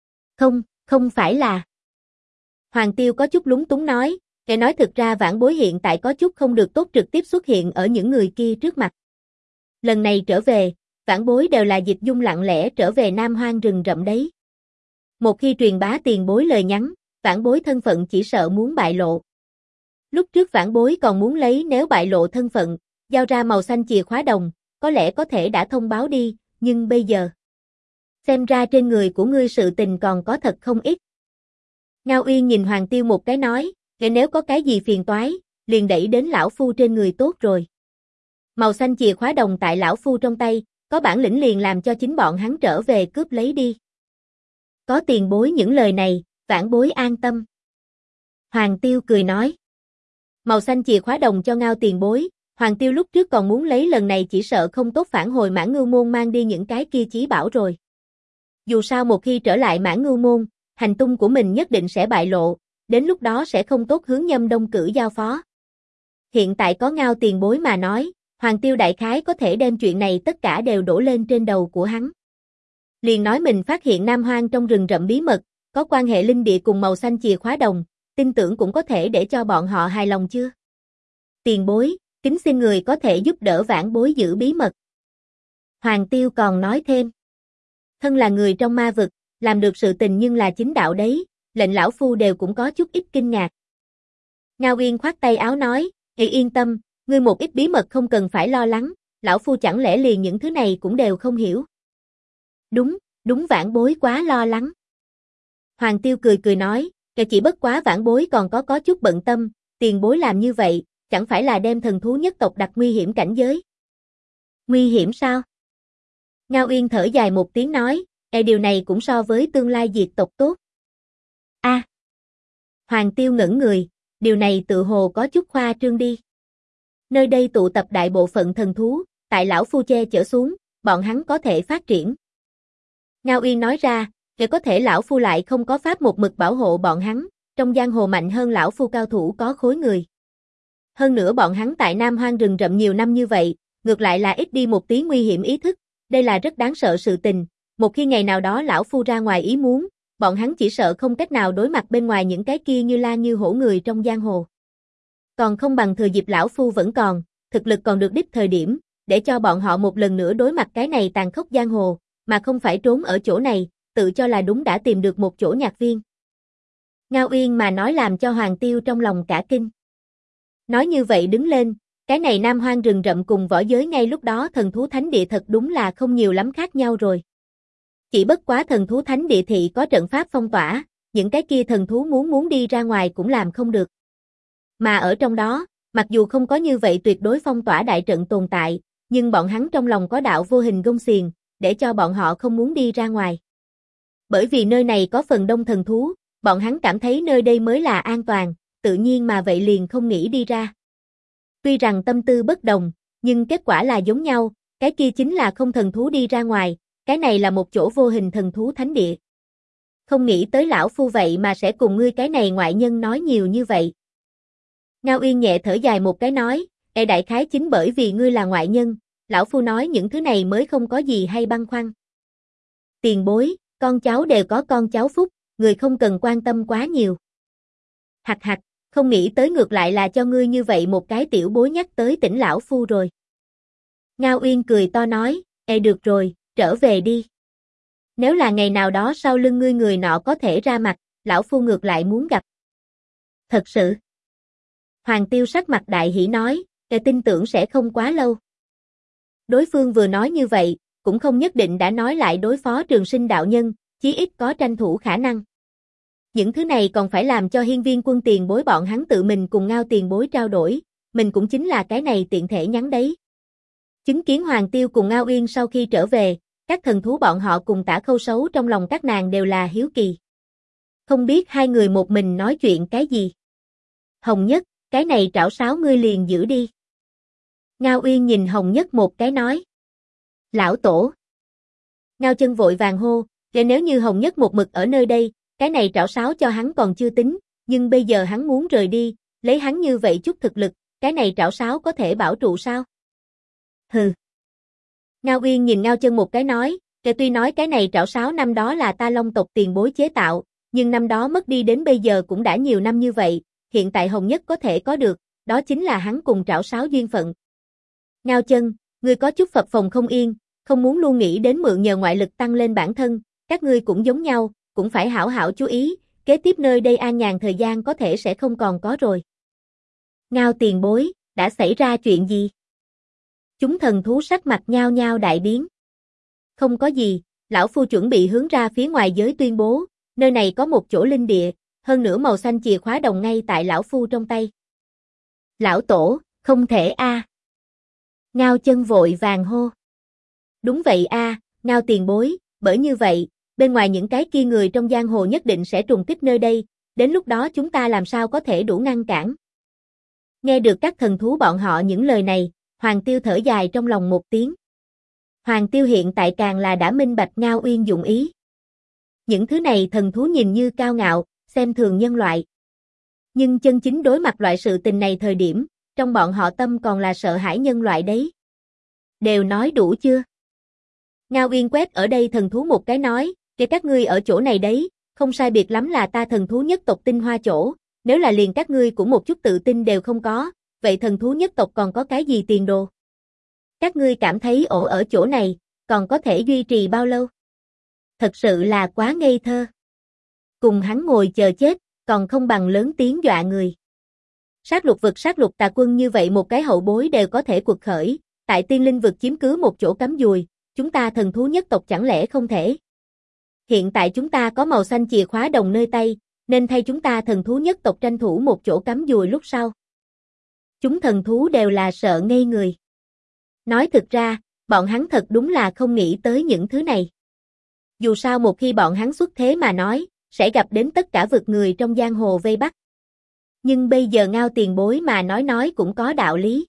Không phải là. Hoàng Tiêu có chút lúng túng nói, để nói thực ra vãn bối hiện tại có chút không được tốt trực tiếp xuất hiện ở những người kia trước mặt. Lần này trở về, vãn bối đều là dịch dung lặng lẽ trở về Nam Hoang rừng rậm đấy. Một khi truyền bá tiền bối lời nhắn, vãn bối thân phận chỉ sợ muốn bại lộ. Lúc trước vãn bối còn muốn lấy nếu bại lộ thân phận, giao ra màu xanh chìa khóa đồng, có lẽ có thể đã thông báo đi, nhưng bây giờ. Xem ra trên người của ngươi sự tình còn có thật không ít. Ngao Uyên nhìn Hoàng Tiêu một cái nói, nếu có cái gì phiền toái, liền đẩy đến lão phu trên người tốt rồi. Màu xanh chìa khóa đồng tại lão phu trong tay, có bản lĩnh liền làm cho chính bọn hắn trở về cướp lấy đi. Có tiền bối những lời này, vãn bối an tâm. Hoàng Tiêu cười nói. Màu xanh chìa khóa đồng cho Ngao tiền bối, Hoàng Tiêu lúc trước còn muốn lấy lần này chỉ sợ không tốt phản hồi Mãn Ngưu Môn mang đi những cái kia chí bảo rồi. Dù sao một khi trở lại Mãn Ngưu Môn, hành tung của mình nhất định sẽ bại lộ, đến lúc đó sẽ không tốt hướng Nhâm Đông cử giao phó. Hiện tại có Ngao tiền bối mà nói, Hoàng Tiêu đại khái có thể đem chuyện này tất cả đều đổ lên trên đầu của hắn. Liền nói mình phát hiện Nam Hoang trong rừng rậm bí mật, có quan hệ linh địa cùng màu xanh chìa khóa đồng, tin tưởng cũng có thể để cho bọn họ hài lòng chưa? Tiền bối, kính xin người có thể giúp đỡ vãn bối giữ bí mật. Hoàng Tiêu còn nói thêm. Thân là người trong ma vực, làm được sự tình nhưng là chính đạo đấy, lệnh lão phu đều cũng có chút ít kinh ngạc. Ngao Uyên khoát tay áo nói, yên tâm, ngươi một ít bí mật không cần phải lo lắng, lão phu chẳng lẽ liền những thứ này cũng đều không hiểu. Đúng vãn bối quá lo lắng. Hoàng Tiêu cười nói, chỉ bất quá vãn bối còn có chút bận tâm, tiền bối làm như vậy, chẳng phải là đem thần thú nhất tộc đặt nguy hiểm cảnh giới. Nguy hiểm sao? Ngao Uyên thở dài một tiếng nói, điều này cũng so với tương lai diệt tộc tốt. Hoàng Tiêu ngẩn người, điều này tự hồ có chút khoa trương đi. Nơi đây tụ tập đại bộ phận thần thú, tại lão phu che chở xuống, bọn hắn có thể phát triển. Ngao Uyên nói ra, để có thể lão phu lại không có pháp một mực bảo hộ bọn hắn, trong giang hồ mạnh hơn lão phu cao thủ có khối người. Hơn nữa bọn hắn tại Nam Hoang rừng rậm nhiều năm như vậy, ngược lại là ít đi một tí nguy hiểm ý thức, đây là rất đáng sợ sự tình, một khi ngày nào đó lão phu ra ngoài ý muốn, bọn hắn chỉ sợ không cách nào đối mặt bên ngoài những cái kia như la như hổ người trong giang hồ. Còn không bằng thừa dịp lão phu vẫn còn, thực lực còn được đích thời điểm, để cho bọn họ một lần nữa đối mặt cái này tàn khốc giang hồ, mà không phải trốn ở chỗ này, tự cho là đúng đã tìm được một chỗ nhạc viên. Ngao Uyên mà nói làm cho Hoàng Tiêu trong lòng cả kinh. Nói như vậy đứng lên, cái này Nam Hoang rừng rậm cùng võ giới ngay lúc đó thần thú thánh địa thật đúng là không nhiều lắm khác nhau rồi. Chỉ bất quá thần thú thánh địa thị có trận pháp phong tỏa, những cái kia thần thú muốn đi ra ngoài cũng làm không được. Mà ở trong đó, mặc dù không có như vậy tuyệt đối phong tỏa đại trận tồn tại, nhưng bọn hắn trong lòng có đạo vô hình gông xiềng, để cho bọn họ không muốn đi ra ngoài. Bởi vì nơi này có phần đông thần thú, bọn hắn cảm thấy nơi đây mới là an toàn, tự nhiên mà vậy liền không nghĩ đi ra. Tuy rằng tâm tư bất đồng, nhưng kết quả là giống nhau, cái kia chính là không thần thú đi ra ngoài, cái này là một chỗ vô hình thần thú thánh địa. Không nghĩ tới lão phu vậy mà sẽ cùng ngươi cái này ngoại nhân nói nhiều như vậy. Ngao Uyên nhẹ thở dài một cái nói, đại khái chính bởi vì ngươi là ngoại nhân, lão phu nói những thứ này mới không có gì hay băn khoăn. Tiền bối, Con cháu đều có con cháu phúc, người không cần quan tâm quá nhiều. Hặc hặc, không nghĩ tới ngược lại là cho ngươi như vậy một cái tiểu bối nhắc tới tỉnh lão phu rồi. Ngao Uyên cười to nói, được rồi, trở về đi. Nếu là ngày nào đó sau lưng ngươi người nọ có thể ra mặt, lão phu ngược lại muốn gặp. Thật sự. Hoàng Tiêu sắc mặt đại hỉ nói, tin tưởng sẽ không quá lâu. Đối phương vừa nói như vậy, cũng không nhất định đã nói lại đối phó Trường Sinh đạo nhân, chí ít có tranh thủ khả năng. Những thứ này còn phải làm cho Hiên Viên Quân tiền bối bọn hắn tự mình cùng Ngao tiền bối trao đổi, mình cũng chính là cái này tiện thể nhắn đấy. Chứng kiến Hoàng Tiêu cùng Ngao Uyên sau khi trở về, các thần thú bọn họ cùng Tả Khâu Sấu trong lòng các nàng đều là hiếu kỳ. Không biết hai người một mình nói chuyện cái gì. Hồng Nhất, cái này trảo sáo ngươi liền giữ đi. Ngao Uyên nhìn Hồng Nhất một cái nói. Lão tổ. Ngao Chân vội vàng hô, nếu như Hồng Nhất một mực ở nơi đây, cái này trảo sáo cho hắn còn chưa tính, nhưng bây giờ hắn muốn rời đi, lấy hắn như vậy chút thực lực, cái này trảo sáo có thể bảo trụ sao? Hừ. Ngao Uyên nhìn Ngao Chân một cái nói, tuy nói cái này trảo sáo năm đó là ta Long tộc tiền bối chế tạo, nhưng năm đó mất đi đến bây giờ cũng đã nhiều năm như vậy, hiện tại Hồng Nhất có thể có được, đó chính là hắn cùng trảo sáo duyên phận. Ngao Chân, ngươi có chút phập phồng không yên, không muốn luôn nghĩ đến mượn nhờ ngoại lực tăng lên bản thân, các ngươi cũng giống nhau, cũng phải hảo hảo chú ý, kế tiếp nơi đây an nhàn thời gian có thể sẽ không còn có rồi. Ngao tiền bối, đã xảy ra chuyện gì? Chúng thần thú sắc mặt nhao nhao đại biến. Không có gì, lão phu chuẩn bị hướng ra phía ngoài giới tuyên bố, nơi này có một chỗ linh địa, hơn nữa màu xanh chìa khóa đồng ngay tại lão phu trong tay. Lão tổ, không thể a. Ngao Chân vội vàng hô. Đúng vậy a, Ngao tiền bối, bởi như vậy, bên ngoài những cái kia người trong giang hồ nhất định sẽ trùng kích nơi đây, đến lúc đó chúng ta làm sao có thể đủ ngăn cản. Nghe được các thần thú bọn họ những lời này, Hoàng Tiêu thở dài trong lòng một tiếng. Hoàng Tiêu hiện tại càng là đã minh bạch Ngao Uyên dụng ý. Những thứ này thần thú nhìn như cao ngạo, xem thường nhân loại. Nhưng chân chính đối mặt loại sự tình này thời điểm, trong bọn họ tâm còn là sợ hãi nhân loại đấy. Đều nói đủ chưa? Ngao Uyên quét ở đây thần thú một cái nói, các ngươi ở chỗ này đấy, không sai biệt lắm là ta thần thú nhất tộc tinh hoa chỗ, nếu là liền các ngươi cũng một chút tự tin đều không có, vậy thần thú nhất tộc còn có cái gì tiền đồ? Các ngươi cảm thấy ổ ở chỗ này, còn có thể duy trì bao lâu? Thật sự là quá ngây thơ. Cùng hắn ngồi chờ chết, còn không bằng lớn tiếng dọa người. Sát lục vực sát lục tà quân như vậy một cái hậu bối đều có thể quật khởi, tại tiên linh vực chiếm cứ một chỗ cắm dùi, chúng ta thần thú nhất tộc chẳng lẽ không thể? Hiện tại chúng ta có màu xanh chìa khóa đồng nơi tay, nên thay chúng ta thần thú nhất tộc tranh thủ một chỗ cắm dùi lúc sau. Chúng thần thú đều là sợ ngây người. Nói thực ra, bọn hắn thật đúng là không nghĩ tới những thứ này. Dù sao một khi bọn hắn xuất thế mà nói, sẽ gặp đến tất cả vực người trong giang hồ vây bắt. Nhưng bây giờ Ngao tiền bối mà nói cũng có đạo lý.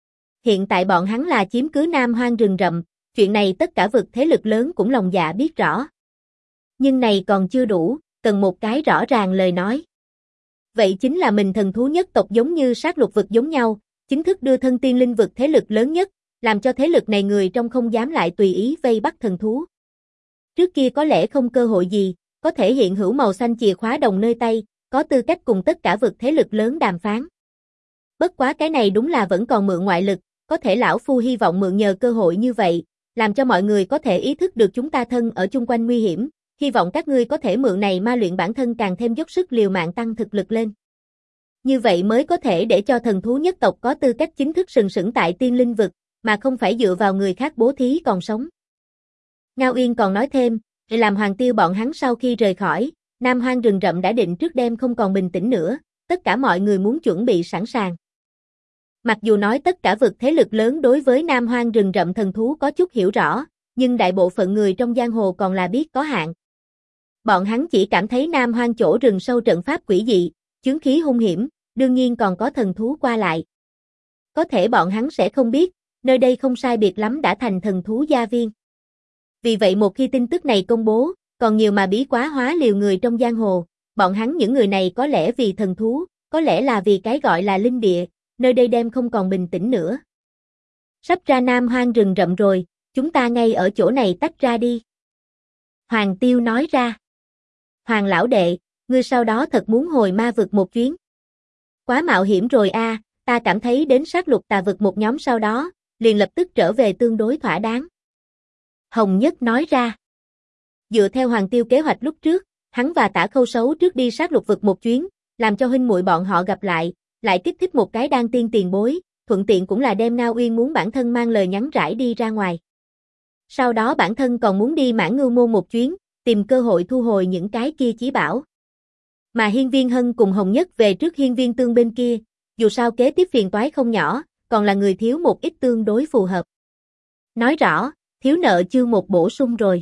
Hiện tại bọn hắn là chiếm cứ Nam Hoang rừng rậm, chuyện này tất cả vực thế lực lớn cũng lòng dạ biết rõ. Nhưng này còn chưa đủ, cần một cái rõ ràng lời nói. Vậy chính là mình thần thú nhất tộc giống như sát lục vực giống nhau, chính thức đưa thân tiên linh vực thế lực lớn nhất, làm cho thế lực này người trong không dám lại tùy ý vây bắt thần thú. Trước kia có lẽ không cơ hội gì, có thể hiện hữu màu xanh chìa khóa đồng nơi tay, có tư cách cùng tất cả vực thế lực lớn đàm phán. Bất quá cái này đúng là vẫn còn mượn ngoại lực, có thể lão phu hy vọng mượn nhờ cơ hội như vậy, làm cho mọi người có thể ý thức được chúng ta thân ở chung quanh nguy hiểm, hy vọng các ngươi có thể mượn này ma luyện bản thân càng thêm dốc sức liều mạng tăng thực lực lên. Như vậy mới có thể để cho thần thú nhất tộc có tư cách chính thức sừng sững tại tiên linh vực, mà không phải dựa vào người khác bố thí còn sống. Ngao Uyên còn nói thêm, để làm Hoàng Tiêu bọn hắn sau khi rời khỏi, Nam Hoang rừng rậm đã định trước đêm không còn bình tĩnh nữa, tất cả mọi người muốn chuẩn bị sẵn sàng. Mặc dù nói tất cả vực thế lực lớn đối với Nam Hoang rừng rậm thần thú có chút hiểu rõ, nhưng đại bộ phận người trong giang hồ còn là biết có hạn. Bọn hắn chỉ cảm thấy Nam Hoang chỗ rừng sâu trận pháp quỷ dị, chướng khí hung hiểm, đương nhiên còn có thần thú qua lại. Có thể bọn hắn sẽ không biết, nơi đây không sai biệt lắm đã thành thần thú gia viên. Vì vậy một khi tin tức này công bố, còn nhiều mà bí quá hóa liều người trong giang hồ, bọn hắn những người này có lẽ vì thần thú, có lẽ là vì cái gọi là linh địa, nơi đây đem không còn bình tĩnh nữa. Sắp ra Nam Hoang rừng rậm rồi, chúng ta ngay ở chỗ này tách ra đi. Hoàng Tiêu nói ra. Hoàng lão đệ, ngươi sau đó thật muốn hồi ma vực một chuyến. Quá mạo hiểm rồi a, ta cảm thấy đến sát lục tà vực một nhóm sau đó, liền lập tức trở về tương đối thỏa đáng. Hồng Nhất nói ra. Dựa theo Hoàng Tiêu kế hoạch lúc trước, hắn và Tả Khâu Sấu trước đi sát lục vực một chuyến, làm cho huynh muội bọn họ gặp lại kích thích một cái đan tiên tiền bối, thuận tiện cũng là đem Ngao Uyên muốn bản thân mang lời nhắn rải đi ra ngoài. Sau đó bản thân còn muốn đi Mãn Ngưu Môn một chuyến, tìm cơ hội thu hồi những cái kia chí bảo. Mà Hiên Viên Hân cùng Hồng Nhất về trước Hiên Viên Tương bên kia, dù sao kế tiếp phiền toái không nhỏ, còn là người thiếu một ít tương đối phù hợp. Nói rõ, thiếu nợ chương một bổ sung rồi.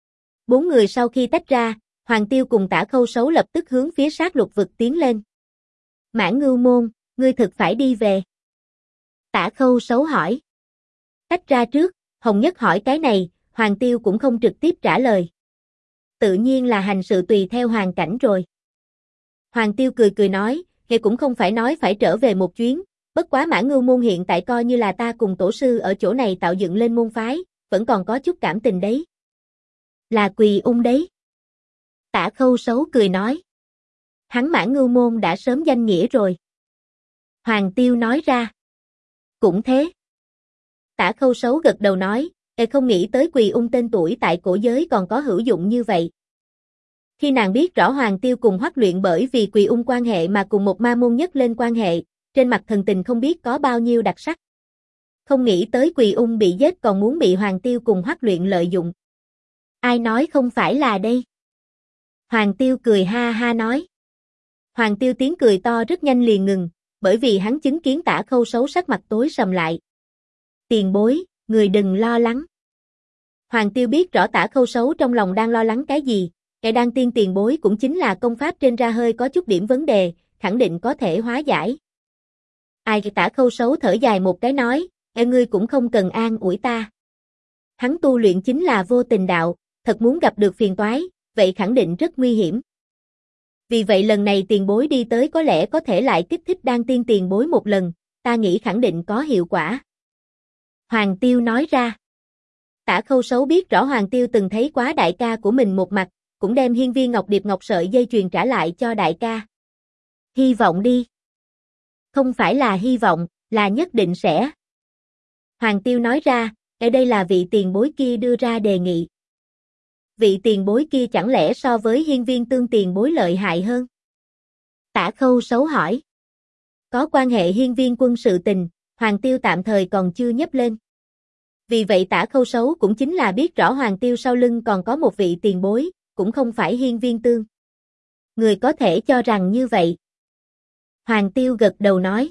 4 người sau khi tách ra, Hoàng Tiêu cùng Tả Khâu Sấu lập tức hướng phía sát lục vực tiến lên. Mãn Ngưu Môn, ngươi thực phải đi về. Tả Khâu Sấu hỏi. Tách ra trước, Hồng Nhất hỏi cái này, Hoàng Tiêu cũng không trực tiếp trả lời. Tự nhiên là hành sự tùy theo hoàn cảnh rồi. Hoàng Tiêu cười cười nói, hệ cũng không phải nói phải trở về một chuyến, bất quá Mãn Ngưu Môn hiện tại coi như là ta cùng tổ sư ở chỗ này tạo dựng lên môn phái, vẫn còn có chút cảm tình đấy. Là Quỳ Ung đấy. Tả Khâu Sấu cười nói. Hắn Mãn Ngưu Môn đã sớm danh nghĩa rồi. Hoàng Tiêu nói ra. Cũng thế. Tả Khâu Sấu gật đầu nói, không nghĩ tới Quỳ Ung tên tuổi tại cổ giới còn có hữu dụng như vậy. Khi nàng biết rõ Hoàng Tiêu cùng Hoắc Luyện bởi vì Quỳ Ung quan hệ mà cùng một ma môn nhất lên quan hệ, trên mặt thần tình không biết có bao nhiêu đặc sắc. Không nghĩ tới Quỳ Ung bị giết còn muốn bị Hoàng Tiêu cùng Hoắc Luyện lợi dụng. Ai nói không phải là đây? Hoàng Tiêu cười ha ha nói. Hoàng Tiêu tiếng cười to rất nhanh liền ngừng, bởi vì hắn chứng kiến Tả Khâu Sấu sắc mặt tối sầm lại. Tiền bối, người đừng lo lắng. Hoàng Tiêu biết rõ Tả Khâu Sấu trong lòng đang lo lắng cái gì, cái đan tiên tiền bối cũng chính là công pháp trên ra hơi có chút điểm vấn đề, khẳng định có thể hóa giải. Ai Tả Khâu Sấu thở dài một cái nói, ngươi cũng không cần an ủi ta. Hắn tu luyện chính là vô tình đạo, thật muốn gặp được phiền toái, vậy khẳng định rất nguy hiểm. Vì vậy lần này tiền bối đi tới có lẽ có thể lại kích thích đan tiên tiền bối một lần, ta nghĩ khẳng định có hiệu quả. Hoàng Tiêu nói ra. Tả Khâu Sấu biết rõ Hoàng Tiêu từng thấy quá đại ca của mình một mặt, cũng đem hiên viên ngọc điệp ngọc sợi dây chuyền trả lại cho đại ca. Hy vọng đi. Không phải là hy vọng, là nhất định sẽ. Hoàng Tiêu nói ra, ở đây là vị tiền bối kia đưa ra đề nghị. Vị tiền bối kia chẳng lẽ so với hiên viên tương tiền bối lợi hại hơn? Tả Khâu Sấu hỏi. Có quan hệ hiên viên quân sự tình, Hoàng Tiêu tạm thời còn chưa nhấc lên. Vì vậy Tả Khâu Sấu cũng chính là biết rõ Hoàng Tiêu sau lưng còn có một vị tiền bối, cũng không phải hiên viên tương. Người có thể cho rằng như vậy. Hoàng Tiêu gật đầu nói.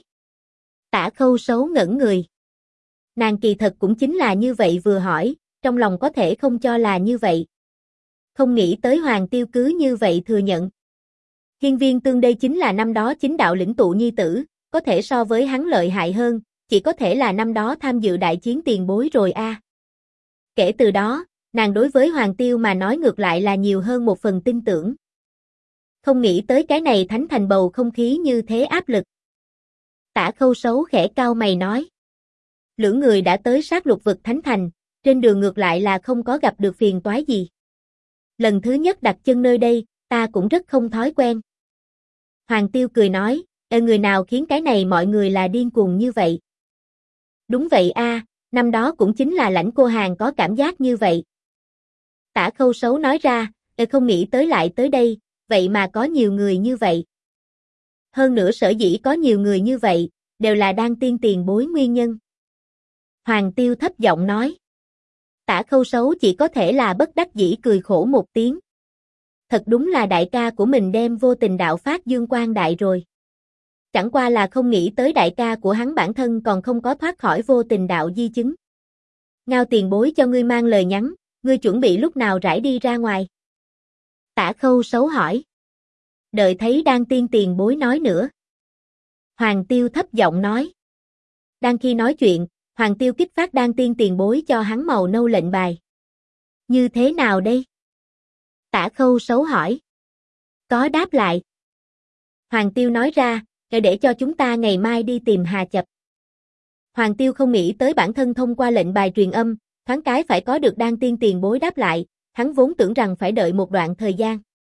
Tả Khâu Sấu ngẩn người. Nàng kỳ thật cũng chính là như vậy vừa hỏi, trong lòng có thể không cho là như vậy. Không nghĩ tới Hoàng Tiêu cứ như vậy thừa nhận. Hiên viên tương đây chính là năm đó chính đạo lĩnh tụ nhi tử, có thể so với hắn lợi hại hơn, chỉ có thể là năm đó tham dự đại chiến tiền bối rồi a. Kể từ đó, nàng đối với Hoàng Tiêu mà nói ngược lại là nhiều hơn một phần tin tưởng. Không nghĩ tới cái này thánh thành bầu không khí như thế áp lực. Tả Khâu Sấu khẽ cau mày nói. Lưỡng người đã tới sát lục vực thánh thành, trên đường ngược lại là không có gặp được phiền toái gì. Lần thứ nhất đặt chân nơi đây, ta cũng rất không thói quen. Hoàng Tiêu cười nói, người nào khiến cái này mọi người là điên cuồng như vậy? Đúng vậy a, năm đó cũng chính là Lãnh Cô Hàn có cảm giác như vậy. Tả Khâu Sấu nói ra, không nghĩ tới lại tới đây, vậy mà có nhiều người như vậy. Hơn nữa sở dĩ có nhiều người như vậy, đều là đan tiên tiền bối nguyên nhân. Hoàng Tiêu thấp giọng nói. Tả Khâu Sấu chỉ có thể là bất đắc dĩ cười khổ một tiếng. Thật đúng là đại ca của mình đem vô tình đạo phát dương quang đại rồi. Chẳng qua là không nghĩ tới đại ca của hắn bản thân còn không có thoát khỏi vô tình đạo di chứng. Ngao tiền bối cho ngươi mang lời nhắn, ngươi chuẩn bị lúc nào rải đi ra ngoài? Tả Khâu Sấu hỏi. Đợi thấy đan tiên tiền bối nói nữa. Hoàng Tiêu thấp giọng nói. Đang khi nói chuyện, Hoàng Tiêu kích phát đan tiên tiền bối cho hắn màu nâu lệnh bài. Như thế nào đây? Tả Khâu Sấu hỏi. Có đáp lại. Hoàng Tiêu nói ra, để cho chúng ta ngày mai đi tìm Hà Chập. Hoàng Tiêu không nghĩ tới bản thân thông qua lệnh bài truyền âm, thoáng cái phải có được đan tiên tiền bối đáp lại, hắn vốn tưởng rằng phải đợi một đoạn thời gian.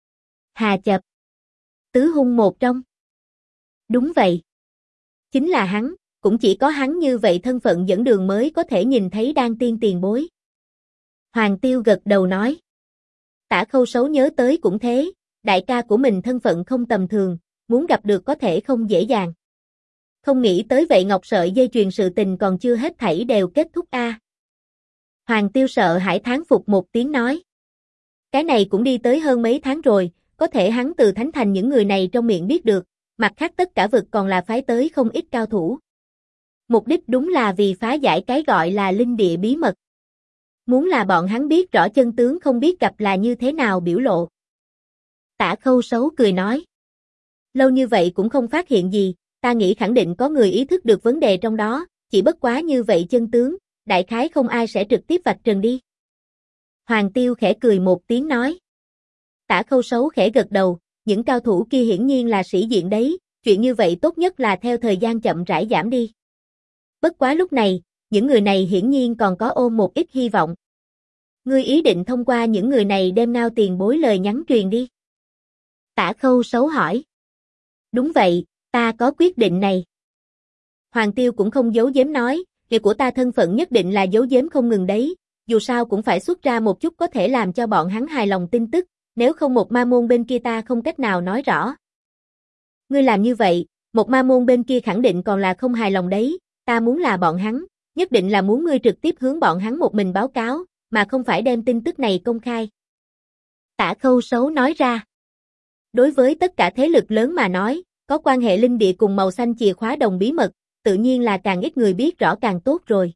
Hà Chập, tứ hung một trong. Đúng vậy. Chính là hắn, cũng chỉ có hắn như vậy thân phận dẫn đường mới có thể nhìn thấy Đan Tiên tiền bối. Hoàng Tiêu gật đầu nói. Tả Khâu Sấu nhớ tới cũng thế, đại ca của mình thân phận không tầm thường, muốn gặp được có thể không dễ dàng. Không nghĩ tới vậy ngọc sợi dây chuyền sự tình còn chưa hết thảy đều kết thúc a. Hoàng Tiêu sợ hãi thán phục một tiếng nói. Cái này cũng đi tới hơn mấy tháng rồi, có thể hắn từ Thánh Thành những người này trong miệng biết được, mặt khác tất cả vực còn là phái tới không ít cao thủ. Mục đích đúng là vì phá giải cái gọi là linh địa bí mật. Muốn là bọn hắn biết rõ chân tướng không biết gặp là như thế nào biểu lộ. Tả Khâu Sấu cười nói. Lâu như vậy cũng không phát hiện gì, ta nghĩ khẳng định có người ý thức được vấn đề trong đó, chỉ bất quá như vậy chân tướng, đại khái không ai sẽ trực tiếp vạch trần đi. Hoàng Tiêu khẽ cười một tiếng nói. Tả Khâu Sấu khẽ gật đầu, những cao thủ kia hiển nhiên là sĩ diện đấy, chuyện như vậy tốt nhất là theo thời gian chậm rãi giảm đi. Bất quá lúc này, những người này hiển nhiên còn có ôm một ít hy vọng. Ngươi ý định thông qua những người này đem Ngao tiền bối lời nhắn truyền đi. Tả Khâu Sấu hỏi. Đúng vậy, ta có quyết định này. Hoàng Tiêu cũng không giấu giếm nói, việc của ta thân phận nhất định là giấu giếm không ngừng đấy, dù sao cũng phải xuất ra một chút có thể làm cho bọn hắn hài lòng tin tức, nếu không một ma môn bên kia ta không cách nào nói rõ. Ngươi làm như vậy, một ma môn bên kia khẳng định còn là không hài lòng đấy, ta muốn là bọn hắn, nhất định là muốn ngươi trực tiếp hướng bọn hắn một mình báo cáo, mà không phải đem tin tức này công khai. Tả Khâu Sấu nói ra. Đối với tất cả thế lực lớn mà nói, có quan hệ linh địa cùng màu xanh chìa khóa đồng bí mật, tự nhiên là càng ít người biết rõ càng tốt rồi.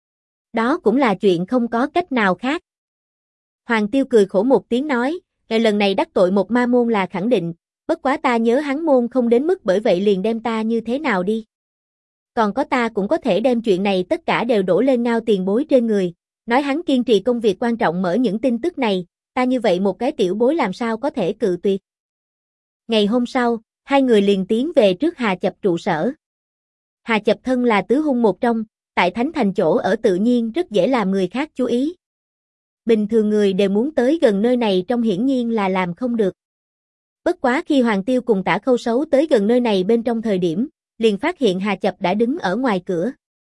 Đó cũng là chuyện không có cách nào khác. Hoàng Tiêu cười khổ một tiếng nói, lần này đắc tội một ma môn là khẳng định, bất quá ta nhớ hắn môn không đến mức bởi vậy liền đem ta như thế nào đi. Còn có ta cũng có thể đem chuyện này tất cả đều đổ lên Ngao tiền bối trên người, nói hắn kiên trì công việc quan trọng mở những tin tức này, ta như vậy một cái tiểu bối làm sao có thể cự tuyệt. Ngày hôm sau, hai người liền tiến về trước Hà Chập trụ sở. Hà Chập thân là tứ hung một trong, tại Thánh Thành chỗ ở tự nhiên rất dễ làm người khác chú ý. Bình thường người đều muốn tới gần nơi này trong hiển nhiên là làm không được. Bất quá khi Hoàng Tiêu cùng Tả Khâu Sấu tới gần nơi này bên trong thời điểm, liền phát hiện Hà Chập đã đứng ở ngoài cửa.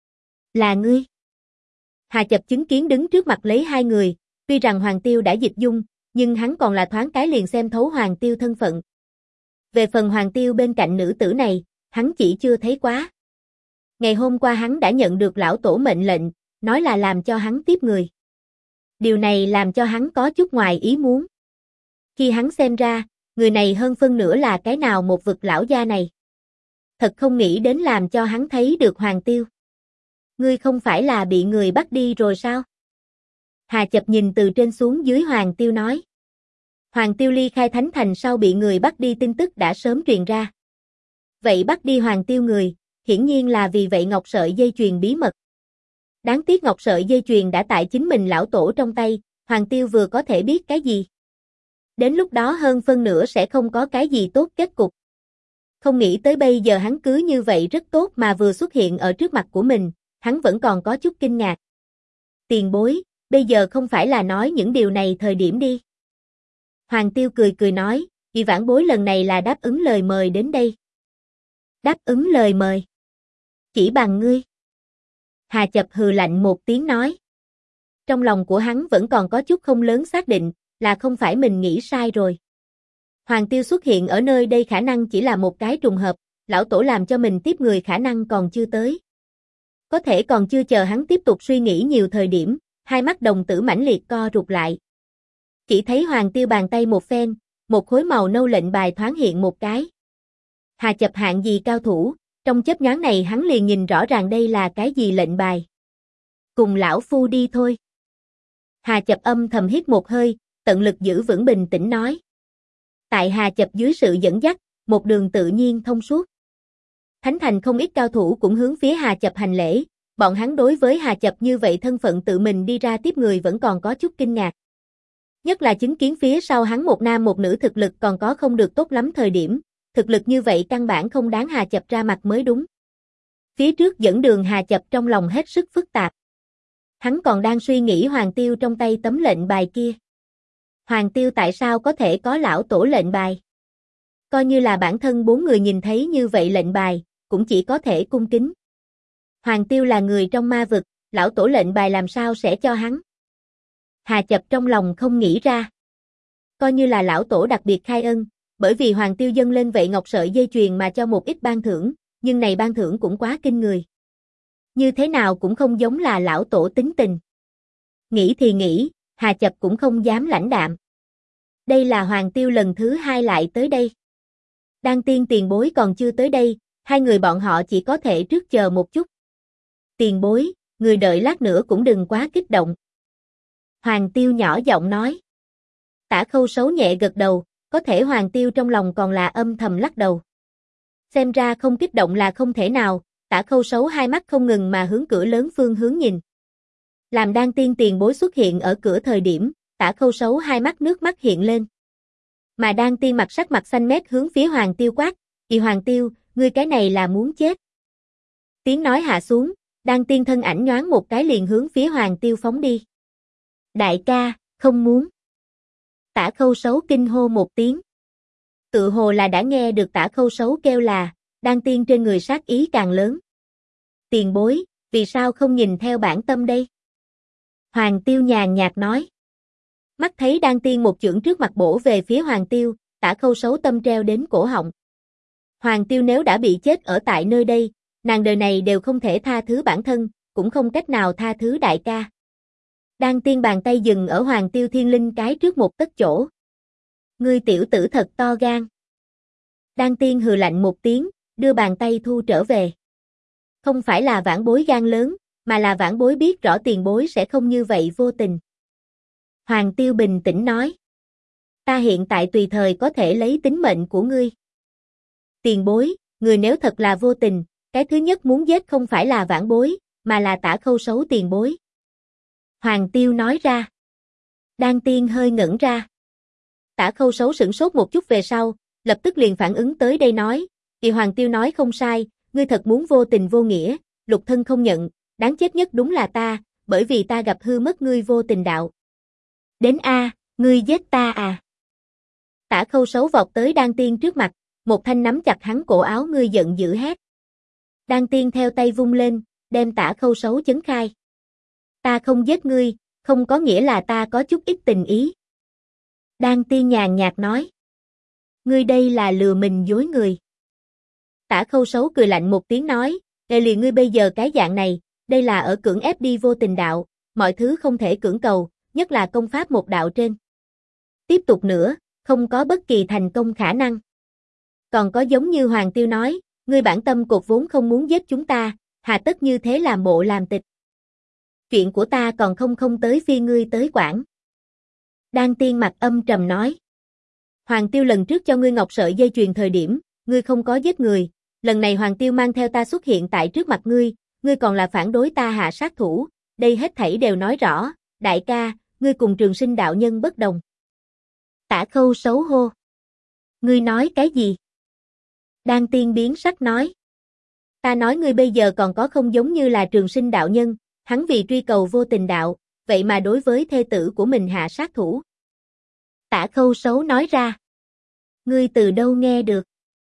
Là ngươi. Hà Chập chứng kiến đứng trước mặt lấy hai người, tuy rằng Hoàng Tiêu đã dịch dung, nhưng hắn còn là thoáng cái liền xem thấu Hoàng Tiêu thân phận. Về phần Hoàng Tiêu bên cạnh nữ tử này, hắn chỉ chưa thấy quá. Ngày hôm qua hắn đã nhận được lão tổ mệnh lệnh, nói là làm cho hắn tiếp người. Điều này làm cho hắn có chút ngoài ý muốn. Khi hắn xem ra, người này hơn phân nửa là cái nào một vực lão gia này. Thật không nghĩ đến làm cho hắn thấy được Hoàng Tiêu. Ngươi không phải là bị người bắt đi rồi sao? Hà Chập nhìn từ trên xuống dưới Hoàng Tiêu nói. Hoàng Tiêu ly khai Thánh Thành sau bị người bắt đi tin tức đã sớm truyền ra. Vậy bắt đi Hoàng Tiêu người, hiển nhiên là vì vậy ngọc sợi dây chuyền bí mật. Đáng tiếc ngọc sợi dây chuyền đã tại chính mình lão tổ trong tay, Hoàng Tiêu vừa có thể biết cái gì. Đến lúc đó hơn phân nửa sẽ không có cái gì tốt kết cục. Không nghĩ tới bây giờ hắn cứ như vậy rất tốt mà vừa xuất hiện ở trước mặt của mình, hắn vẫn còn có chút kinh ngạc. Tiền bối, bây giờ không phải là nói những điều này thời điểm đi. Hoàng Tiêu cười cười nói, vì vãn bối lần này là đáp ứng lời mời đến đây. Đáp ứng lời mời. Chỉ bằng ngươi. Hà Chập hừ lạnh một tiếng nói. Trong lòng của hắn vẫn còn có chút không lớn xác định, là không phải mình nghĩ sai rồi. Hoàng Tiêu xuất hiện ở nơi đây khả năng chỉ là một cái trùng hợp, lão tổ làm cho mình tiếp người khả năng còn chưa tới. Có thể còn chưa chờ hắn tiếp tục suy nghĩ nhiều thời điểm, hai mắt đồng tử mãnh liệt co rụt lại. Chỉ thấy Hoàng Tiêu bàn tay một phen, một khối màu nâu lệnh bài thoáng hiện một cái. Hà Chập hạng gì cao thủ, trong chớp nhoáng này hắn liền nhìn rõ ràng đây là cái gì lệnh bài. Cùng lão phu đi thôi. Hà Chập âm thầm hít một hơi, tận lực giữ vững bình tĩnh nói. Tại Hà Chập dưới sự dẫn dắt, một đường tự nhiên thông suốt. Thánh Thành không ít cao thủ cũng hướng phía Hà Chập hành lễ, bọn hắn đối với Hà Chập như vậy thân phận tự mình đi ra tiếp người vẫn còn có chút kinh ngạc. Nhất là chứng kiến phía sau hắn một nam một nữ thực lực còn có không được tốt lắm thời điểm, thực lực như vậy căn bản không đáng Hà Chập ra mặt mới đúng. Phía trước dẫn đường Hà Chập trong lòng hết sức phức tạp. Hắn còn đang suy nghĩ Hoàng Tiêu trong tay tấm lệnh bài kia. Hoàng Tiêu tại sao có thể có lão tổ lệnh bài? Coi như là bản thân 4 người nhìn thấy như vậy lệnh bài, cũng chỉ có thể cung kính. Hoàng Tiêu là người trong ma vực, lão tổ lệnh bài làm sao sẽ cho hắn? Hà Chập trong lòng không nghĩ ra. Coi như là lão tổ đặc biệt khai ân, bởi vì Hoàng Tiêu dâng lên vậy ngọc sợi dây chuyền mà cho một ít ban thưởng, nhưng này ban thưởng cũng quá kinh người. Như thế nào cũng không giống là lão tổ tính tình. Nghĩ thì nghĩ, Hà Chập cũng không dám lãnh đạm. Đây là Hoàng Tiêu lần thứ 2 lại tới đây. Đan Tiên tiền bối còn chưa tới đây, hai người bọn họ chỉ có thể trước chờ một chút. Tiền bối, người đợi lát nữa cũng đừng quá kích động. Hoàng Tiêu nhỏ giọng nói. Tả Khâu Sấu nhẹ gật đầu, có thể Hoàng Tiêu trong lòng còn là âm thầm lắc đầu. Xem ra không kích động là không thể nào, Tả Khâu Sấu hai mắt không ngừng mà hướng cửa lớn phương hướng nhìn. Làm Đan Tiên tiền bối xuất hiện ở cửa thời điểm, Tả Khâu Sấu hai mắt nước mắt hiện lên. Mà Đan Tiên mặt sắc mặt xanh mét hướng phía Hoàng Tiêu quát, "Kỳ Hoàng Tiêu, ngươi cái này là muốn chết." Tiếng nói hạ xuống, Đan Tiên thân ảnh nhoáng một cái liền hướng phía Hoàng Tiêu phóng đi. "Đại ca, không muốn." Tả Khâu Sấu kinh hô một tiếng. Tự hồ là đã nghe được Tả Khâu Sấu kêu là, Đan Tiên trên người sát ý càng lớn. "Tiền bối, vì sao không nhìn theo bản tâm đây?" Hoàng Tiêu nhàn nhạt nói. Mắt thấy Đan Tiên một chưởng trước mặt bổ về phía Hoàng Tiêu, Tả Khâu Sấu tâm treo đến cổ họng. Hoàng Tiêu nếu đã bị chết ở tại nơi đây, nàng đời này đều không thể tha thứ bản thân, cũng không cách nào tha thứ đại ca. Đan Tiên bàn tay dừng ở Hoàng Tiêu thiên linh cái trước một tấc chỗ. "Ngươi tiểu tử thật to gan." Đan Tiên hừ lạnh một tiếng, đưa bàn tay thu trở về. Không phải là vãn bối gan lớn, mà là vãn bối biết rõ tiền bối sẽ không như vậy vô tình. Hoàng Tiêu bình tĩnh nói. "Ta hiện tại tùy thời có thể lấy tính mệnh của ngươi." "Tiền bối, người nếu thật là vô tình, cái thứ nhất muốn giết không phải là vãn bối, mà là Tả Khâu Sấu tiền bối." Hoàng Tiêu nói ra. Đan Tiên hơi ngẩn ra. Tả Khâu Sấu sửng sốt một chút về sau, lập tức liền phản ứng tới đây nói, "Kỳ Hoàng Tiêu nói không sai, ngươi thật muốn vô tình vô nghĩa, lục thân không nhận, đáng chết nhất đúng là ta, bởi vì ta gặp hư mất ngươi vô tình đạo." "Đến a, ngươi giết ta à?" Tả Khâu Sấu vọt tới Đan Tiên trước mặt, một thanh nắm chặt hắn cổ áo, ngươi giận dữ hét. Đan Tiên theo tay vung lên, đem Tả Khâu Sấu chấn khai. "Ta không giết ngươi, không có nghĩa là ta có chút ít tình ý." Đan Tiên nhàn nhạt nói. "Ngươi đây là lừa mình dối người." Tả Khâu Sấu cười lạnh một tiếng nói, "Ê liền ngươi bây giờ cái dạng này, đây là ở cưỡng ép đi vô tình đạo, mọi thứ không thể cưỡng cầu, nhất là công pháp một đạo trên. Tiếp tục nữa, không có bất kỳ thành công khả năng. Còn có giống như Hoàng Tiêu nói, ngươi bản tâm cột vốn không muốn giết chúng ta, hà tất như thế làm bộ làm tịch. Chuyện của ta còn không tới phi ngươi tới quản." Đan Tiên mặt âm trầm nói. "Hoàng Tiêu lần trước cho ngươi ngọc sợi dây chuyền thời điểm, ngươi không có giết người, lần này Hoàng Tiêu mang theo ta xuất hiện tại trước mặt ngươi còn là phản đối ta hạ sát thủ, đây hết thảy đều nói rõ, đại ca, ngươi cùng Trường Sinh đạo nhân bất đồng." Tả Khâu Sấu hô. "Ngươi nói cái gì?" Đan Tiên biến sắc nói. "Ta nói ngươi bây giờ còn có không giống như là Trường Sinh đạo nhân, hắn vì truy cầu vô tình đạo, vậy mà đối với thê tử của mình hạ sát thủ." Tả Khâu Sấu nói ra. "Ngươi từ đâu nghe được?"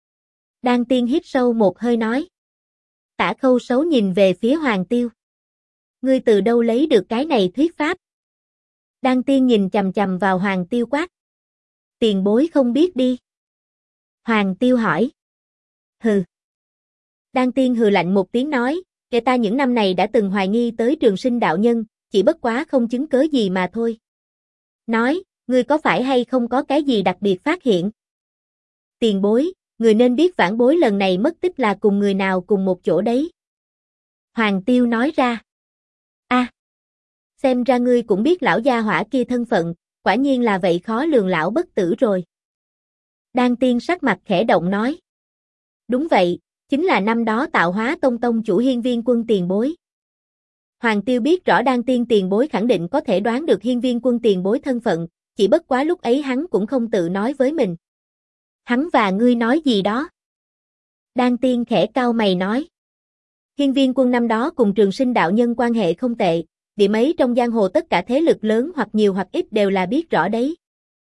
Đan Tiên hít sâu một hơi nói. Tả Khâu Sấu nhìn về phía Hoàng Tiêu. "Ngươi từ đâu lấy được cái này thuyết pháp?" Đan Tiên nhìn chằm chằm vào Hoàng Tiêu quát. "Tiền bối không biết đi." Hoàng Tiêu hỏi. "Hừ." Đan Tiên hừ lạnh một tiếng nói, "Kể ta những năm này đã từng hoài nghi tới Trường Sinh đạo nhân, chỉ bất quá không chứng cớ gì mà thôi." Nói, "Ngươi có phải hay không có cái gì đặc biệt phát hiện?" "Tiền bối, người nên biết vãn bối lần này mất tích là cùng người nào cùng một chỗ đấy." Hoàng Tiêu nói ra. "A, xem ra ngươi cũng biết lão gia hỏa kia thân phận, quả nhiên là vậy khó lường lão bất tử rồi." Đan Tiên sắc mặt khẽ động nói. "Đúng vậy, chính là năm đó Tạo Hóa Tông tông chủ Hiên Viên Quân tiền bối." Hoàng Tiêu biết rõ Đan Tiên tiền bối khẳng định có thể đoán được Hiên Viên Quân tiền bối thân phận, chỉ bất quá lúc ấy hắn cũng không tự nói với mình. "Hắn và ngươi nói gì đó?" Đan Tiên khẽ cau mày nói. "Hiên Viên Quân năm đó cùng Trường Sinh đạo nhân quan hệ không tệ, điểm ấy trong giang hồ tất cả thế lực lớn hoặc nhiều hoặc ít đều là biết rõ đấy."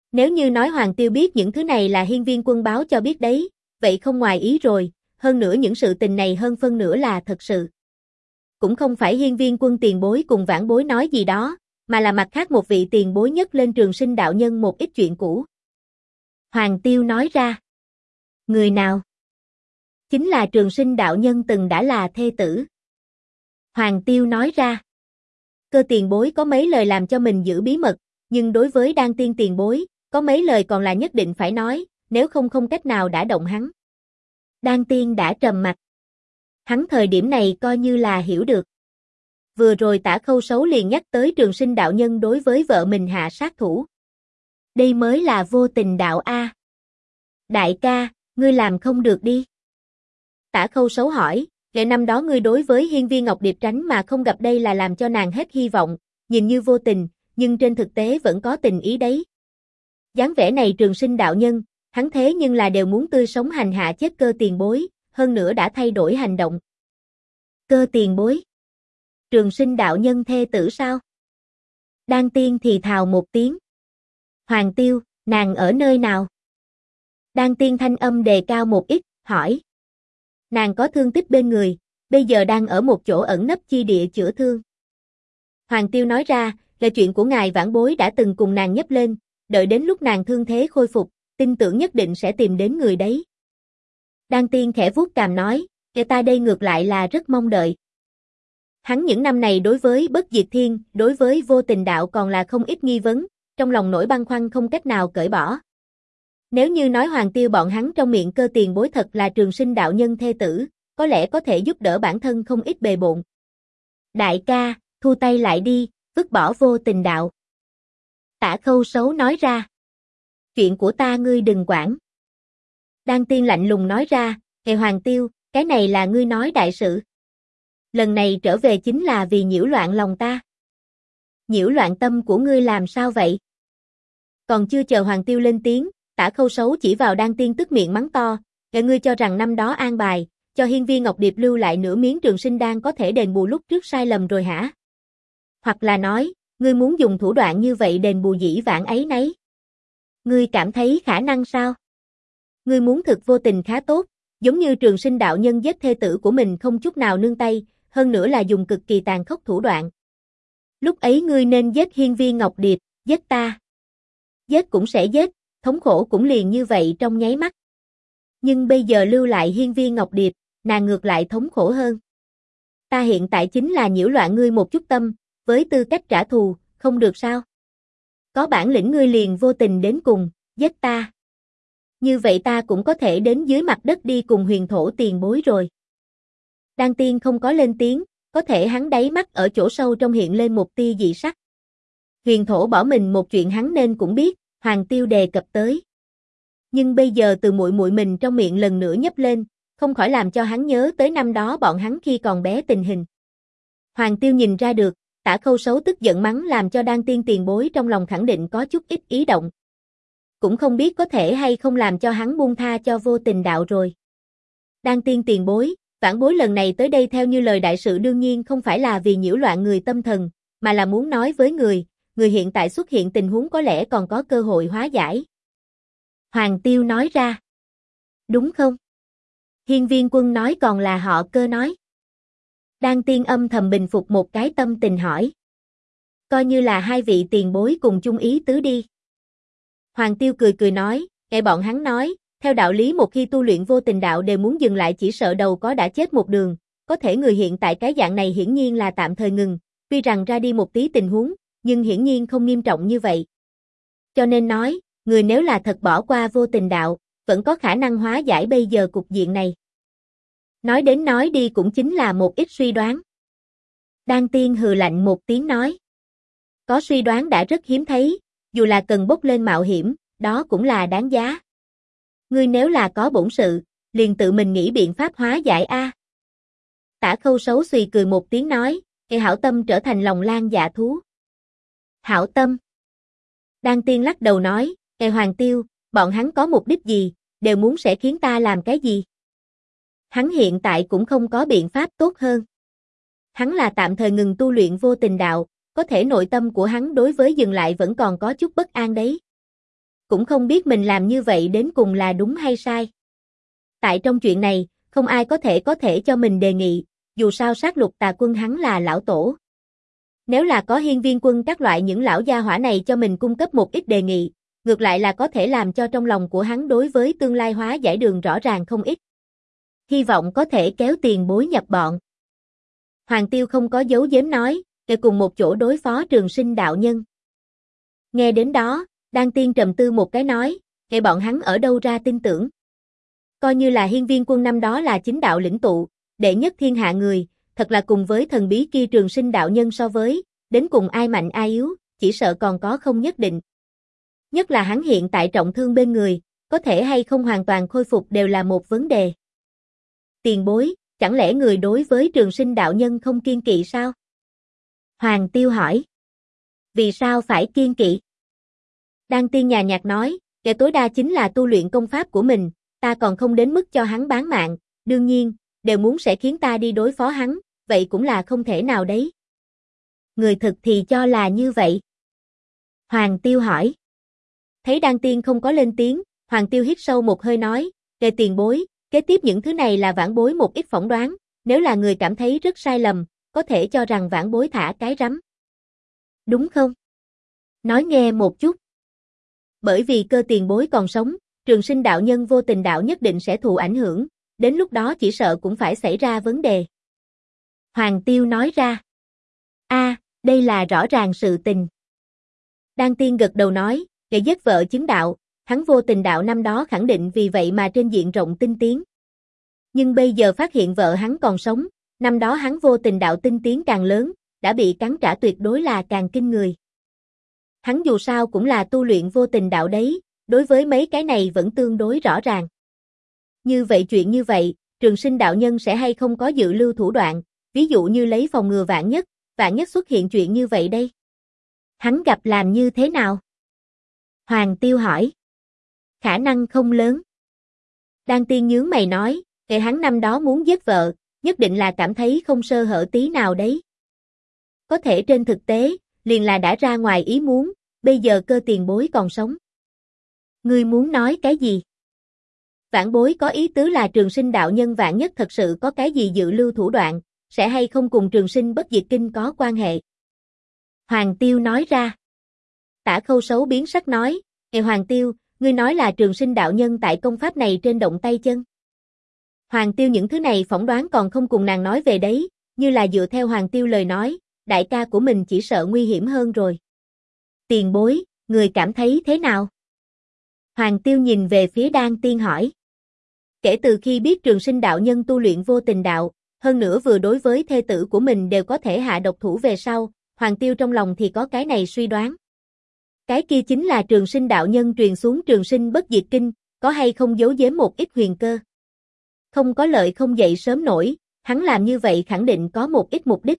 Nếu như nói Hoàng Tiêu biết những thứ này là Hiên Viên Quân báo cho biết đấy, vậy không ngoài ý rồi, hơn nữa những sự tình này hơn phân nửa là thật sự. Cũng không phải Hiên Viên Quân tiền bối cùng vãn bối nói gì đó, mà là mặt khác một vị tiền bối nhất lên Trường Sinh đạo nhân một ít chuyện cũ. Hoàng Tiêu nói ra. Người nào? Chính là Trường Sinh đạo nhân từng đã là thê tử. Hoàng Tiêu nói ra. Cơ tiền bối có mấy lời làm cho mình giữ bí mật, nhưng đối với Đan Tiên tiền bối, có mấy lời còn là nhất định phải nói, nếu không không cách nào đã động hắn. Đan Tiên đã trầm mặt. Hắn thời điểm này coi như là hiểu được. Vừa rồi Tả Khâu Sấu liền nhắc tới Trường Sinh đạo nhân đối với vợ mình hạ sát thủ. Đây mới là vô tình đạo A. Đại ca, ngươi làm không được đi. Tả Khâu Sấu hỏi, ngày năm đó ngươi đối với Hiên Viên Ngọc Điệp tránh mà không gặp đây là làm cho nàng hết hy vọng, nhìn như vô tình, nhưng trên thực tế vẫn có tình ý đấy. Dáng vẻ này Trường Sinh đạo nhân, hắn thế nhưng là đều muốn tươi sống hành hạ chết Cơ tiền bối, hơn nữa đã thay đổi hành động. Cơ tiền bối? Trường Sinh đạo nhân thê tử sao? Đan Tiên thì thào một tiếng. Hoàng Tiêu, nàng ở nơi nào? Đan Tiên thanh âm đề cao một ít, hỏi. Nàng có thương tích bên người, bây giờ đang ở một chỗ ẩn nấp chi địa chữa thương. Hoàng Tiêu nói ra, là chuyện của ngài vãn bối đã từng cùng nàng nhấp lên, đợi đến lúc nàng thương thế khôi phục, tin tưởng nhất định sẽ tìm đến người đấy. Đan Tiên khẽ vuốt cằm nói, kẻ ta đây ngược lại là rất mong đợi. Hắn những năm này đối với Bất Diệt Thiên, đối với vô tình đạo còn là không ít nghi vấn, trong lòng nỗi băn khoăn không cách nào cởi bỏ. Nếu như nói Hoàng Tiêu bọn hắn trong miệng Cơ tiền bối thật là Trường Sinh đạo nhân thê tử, có lẽ có thể giúp đỡ bản thân không ít bề bộn. Đại ca, thu tay lại đi, vứt bỏ vô tình đạo. Tả Khâu Sấu nói ra. Chuyện của ta ngươi đừng quản. Đan Tiên lạnh lùng nói ra, Hề Hoàng Tiêu, cái này là ngươi nói đại sự. Lần này trở về chính là vì nhiễu loạn lòng ta. Nhiễu loạn tâm của ngươi làm sao vậy? Còn chưa chờ Hoàng Tiêu lên tiếng, Tả Khâu Sấu chỉ vào Đan Tiên tức miệng mắng to, "Kẻ ngươi cho rằng năm đó an bài, cho Hiên Viên Ngọc Điệp lưu lại nửa miếng Trường Sinh đan có thể đền bù lúc trước sai lầm rồi hả? Hoặc là nói, ngươi muốn dùng thủ đoạn như vậy đền bù dĩ vãng ấy nấy? Ngươi cảm thấy khả năng sao? Ngươi muốn thực vô tình khá tốt, giống như Trường Sinh đạo nhân giết thê tử của mình không chút nào nương tay, hơn nữa là dùng cực kỳ tàn khốc thủ đoạn. Lúc ấy ngươi nên giết Hiên Viên Ngọc Điệp, giết ta. Giết cũng sẽ giết, thống khổ cũng liền như vậy trong nháy mắt. Nhưng bây giờ lưu lại Hiên Viên Ngọc Điệp, nàng ngược lại thống khổ hơn. Ta hiện tại chính là nhiễu loạn ngươi một chút tâm, với tư cách trả thù, không được sao? Có bản lĩnh ngươi liền vô tình đến cùng, giết ta. Như vậy ta cũng có thể đến dưới mặt đất đi cùng Huyền Thổ tiền bối rồi. Đan Tiên không có lên tiếng, có thể hắn đáy mắt ở chỗ sâu trong hiện lên một tia dị sắc. Huyền Thổ bỏ mình một chuyện hắn nên cũng biết, Hoàng Tiêu đề cập tới. Nhưng bây giờ từ muội muội mình trong miệng lần nữa nhấp lên, không khỏi làm cho hắn nhớ tới năm đó bọn hắn khi còn bé tình hình. Hoàng Tiêu nhìn ra được, Tả Khâu Sấu tức giận mắng làm cho Đan Tiên tiền bối trong lòng khẳng định có chút ít ý động. Cũng không biết có thể hay không làm cho hắn buông tha cho vô tình đạo rồi. Đan Tiên tiền bối, vãn bối lần này tới đây theo như lời đại sự đương nhiên không phải là vì nhiễu loạn người tâm thần, mà là muốn nói với người hiện tại xuất hiện tình huống có lẽ còn có cơ hội hóa giải. Hoàng Tiêu nói ra. Đúng không? Hiên Viên Quân nói còn là họ Cơ nói. Đan Tiên âm thầm bình phục một cái tâm tình hỏi. Coi như là hai vị tiền bối cùng chung ý tứ đi. Hoàng Tiêu cười cười nói, nghe bọn hắn nói, theo đạo lý một khi tu luyện vô tình đạo đều muốn dừng lại chỉ sợ đầu có đã chết một đường, có thể người hiện tại cái dạng này hiển nhiên là tạm thời ngừng, tuy rằng ra đi một tí tình huống, nhưng hiển nhiên không nghiêm trọng như vậy. Cho nên nói, người nếu là thật bỏ qua vô tình đạo, vẫn có khả năng hóa giải bây giờ cục diện này. Nói đến nói đi cũng chính là một ít suy đoán. Đan Tiên hừ lạnh một tiếng nói. Có suy đoán đã rất hiếm thấy, dù là cần bốc lên mạo hiểm, đó cũng là đáng giá. Ngươi nếu là có bổn sự, liền tự mình nghĩ biện pháp hóa giải a. Tả Khâu Sấu xùy cười một tiếng nói, "Kẻ hảo tâm trở thành lòng lang dạ thú." Hảo tâm. Đan Tiên lắc đầu nói, "Kẻ Hoàng Tiêu, bọn hắn có mục đích gì, đều muốn sẽ khiến ta làm cái gì? Hắn hiện tại cũng không có biện pháp tốt hơn. Hắn là tạm thời ngừng tu luyện vô tình đạo, có thể nội tâm của hắn đối với dừng lại vẫn còn có chút bất an đấy." cũng không biết mình làm như vậy đến cùng là đúng hay sai. Tại trong chuyện này, không ai có thể cho mình đề nghị, dù sao sát lục tà quân hắn là lão tổ. Nếu là có hiên viên quân các loại những lão gia hỏa này cho mình cung cấp một ít đề nghị, ngược lại là có thể làm cho trong lòng của hắn đối với tương lai hóa giải đường rõ ràng không ít. Hy vọng có thể kéo tiền bối nhập bọn. Hoàng Tiêu không có giấu giếm nói, để cùng một chỗ đối phó Trường Sinh đạo nhân. Nghe đến đó, Đan Tiên trầm tư một cái nói, để bọn hắn ở đâu ra tin tưởng. Coi như là hiên viên quân năm đó là chính đạo lĩnh tụ, đệ nhất thiên hạ người, thật là cùng với thần bí kia Trường Sinh đạo nhân so với, đến cùng ai mạnh ai yếu, chỉ sợ còn có không nhất định. Nhất là hắn hiện tại trọng thương bên người, có thể hay không hoàn toàn khôi phục đều là một vấn đề. Tiền bối, chẳng lẽ người đối với Trường Sinh đạo nhân không kiên kỵ sao? Hoàng Tiêu hỏi. Vì sao phải kiên kỵ? Đan Tiên nhàn nhạt nói, kẻ tối đa chính là tu luyện công pháp của mình, ta còn không đến mức cho hắn bán mạng, đương nhiên, đều muốn sẽ khiến ta đi đối phó hắn, vậy cũng là không thể nào đấy. Người thực thì cho là như vậy. Hoàng Tiêu hỏi. Thấy Đan Tiên không có lên tiếng, Hoàng Tiêu hít sâu một hơi nói, kệ tiền bối, kế tiếp những thứ này là vãn bối một ít phỏng đoán, nếu là người cảm thấy rất sai lầm, có thể cho rằng vãn bối thả cái rắm. Đúng không? Nói nghe một chút. Bởi vì cơ tiền bối còn sống, Trường Sinh đạo nhân vô tình đạo nhất định sẽ thụ ảnh hưởng, đến lúc đó chỉ sợ cũng phải xảy ra vấn đề. Hoàng Tiêu nói ra. Đây là rõ ràng sự tình. Đan Tiên gật đầu nói, kẻ giết vợ chứng đạo, hắn vô tình đạo năm đó khẳng định vì vậy mà trên diện rộng tinh tiến. Nhưng bây giờ phát hiện vợ hắn còn sống, năm đó hắn vô tình đạo tinh tiến càng lớn, đã bị cắn trả tuyệt đối là càng kinh người. Hắn dù sao cũng là tu luyện vô tình đạo đấy, đối với mấy cái này vẫn tương đối rõ ràng. Như vậy chuyện như vậy, Trường Sinh đạo nhân sẽ hay không có dự lưu thủ đoạn, ví dụ như lấy phòng ngừa vạn nhất xuất hiện chuyện như vậy đây. Hắn gặp làm như thế nào? Hoàng Tiêu hỏi. Khả năng không lớn. Đan Tiên nhướng mày nói, kẻ hắn năm đó muốn giết vợ, nhất định là cảm thấy không sơ hở tí nào đấy. Có thể trên thực tế, liền là đã ra ngoài ý muốn, bây giờ cơ tiền bối còn sống. Ngươi muốn nói cái gì? Vãn bối có ý tứ là Trường Sinh đạo nhân vạn nhất thật sự có cái gì dự lưu thủ đoạn, sẽ hay không cùng Trường Sinh bất diệt kinh có quan hệ. Hoàng Tiêu nói ra. Tả Khâu Sấu biến sắc nói, Hoàng Tiêu, ngươi nói là Trường Sinh đạo nhân tại công pháp này trên động tay chân. Hoàng Tiêu những thứ này phỏng đoán còn không cùng nàng nói về đấy, như là dựa theo Hoàng Tiêu lời nói, đại ca của mình chỉ sợ nguy hiểm hơn rồi. Tiền bối, người cảm thấy thế nào? Hoàng Tiêu nhìn về phía Đan Tiên hỏi. Kể từ khi biết Trường Sinh đạo nhân tu luyện vô tình đạo, hơn nữa vừa đối với thê tử của mình đều có thể hạ độc thủ về sau, Hoàng Tiêu trong lòng thì có cái này suy đoán. Cái kia chính là Trường Sinh đạo nhân truyền xuống Trường Sinh bất diệt kinh, có hay không giấu giếm một ít huyền cơ. Không có lợi không dậy sớm nổi, hắn làm như vậy khẳng định có một ít mục đích.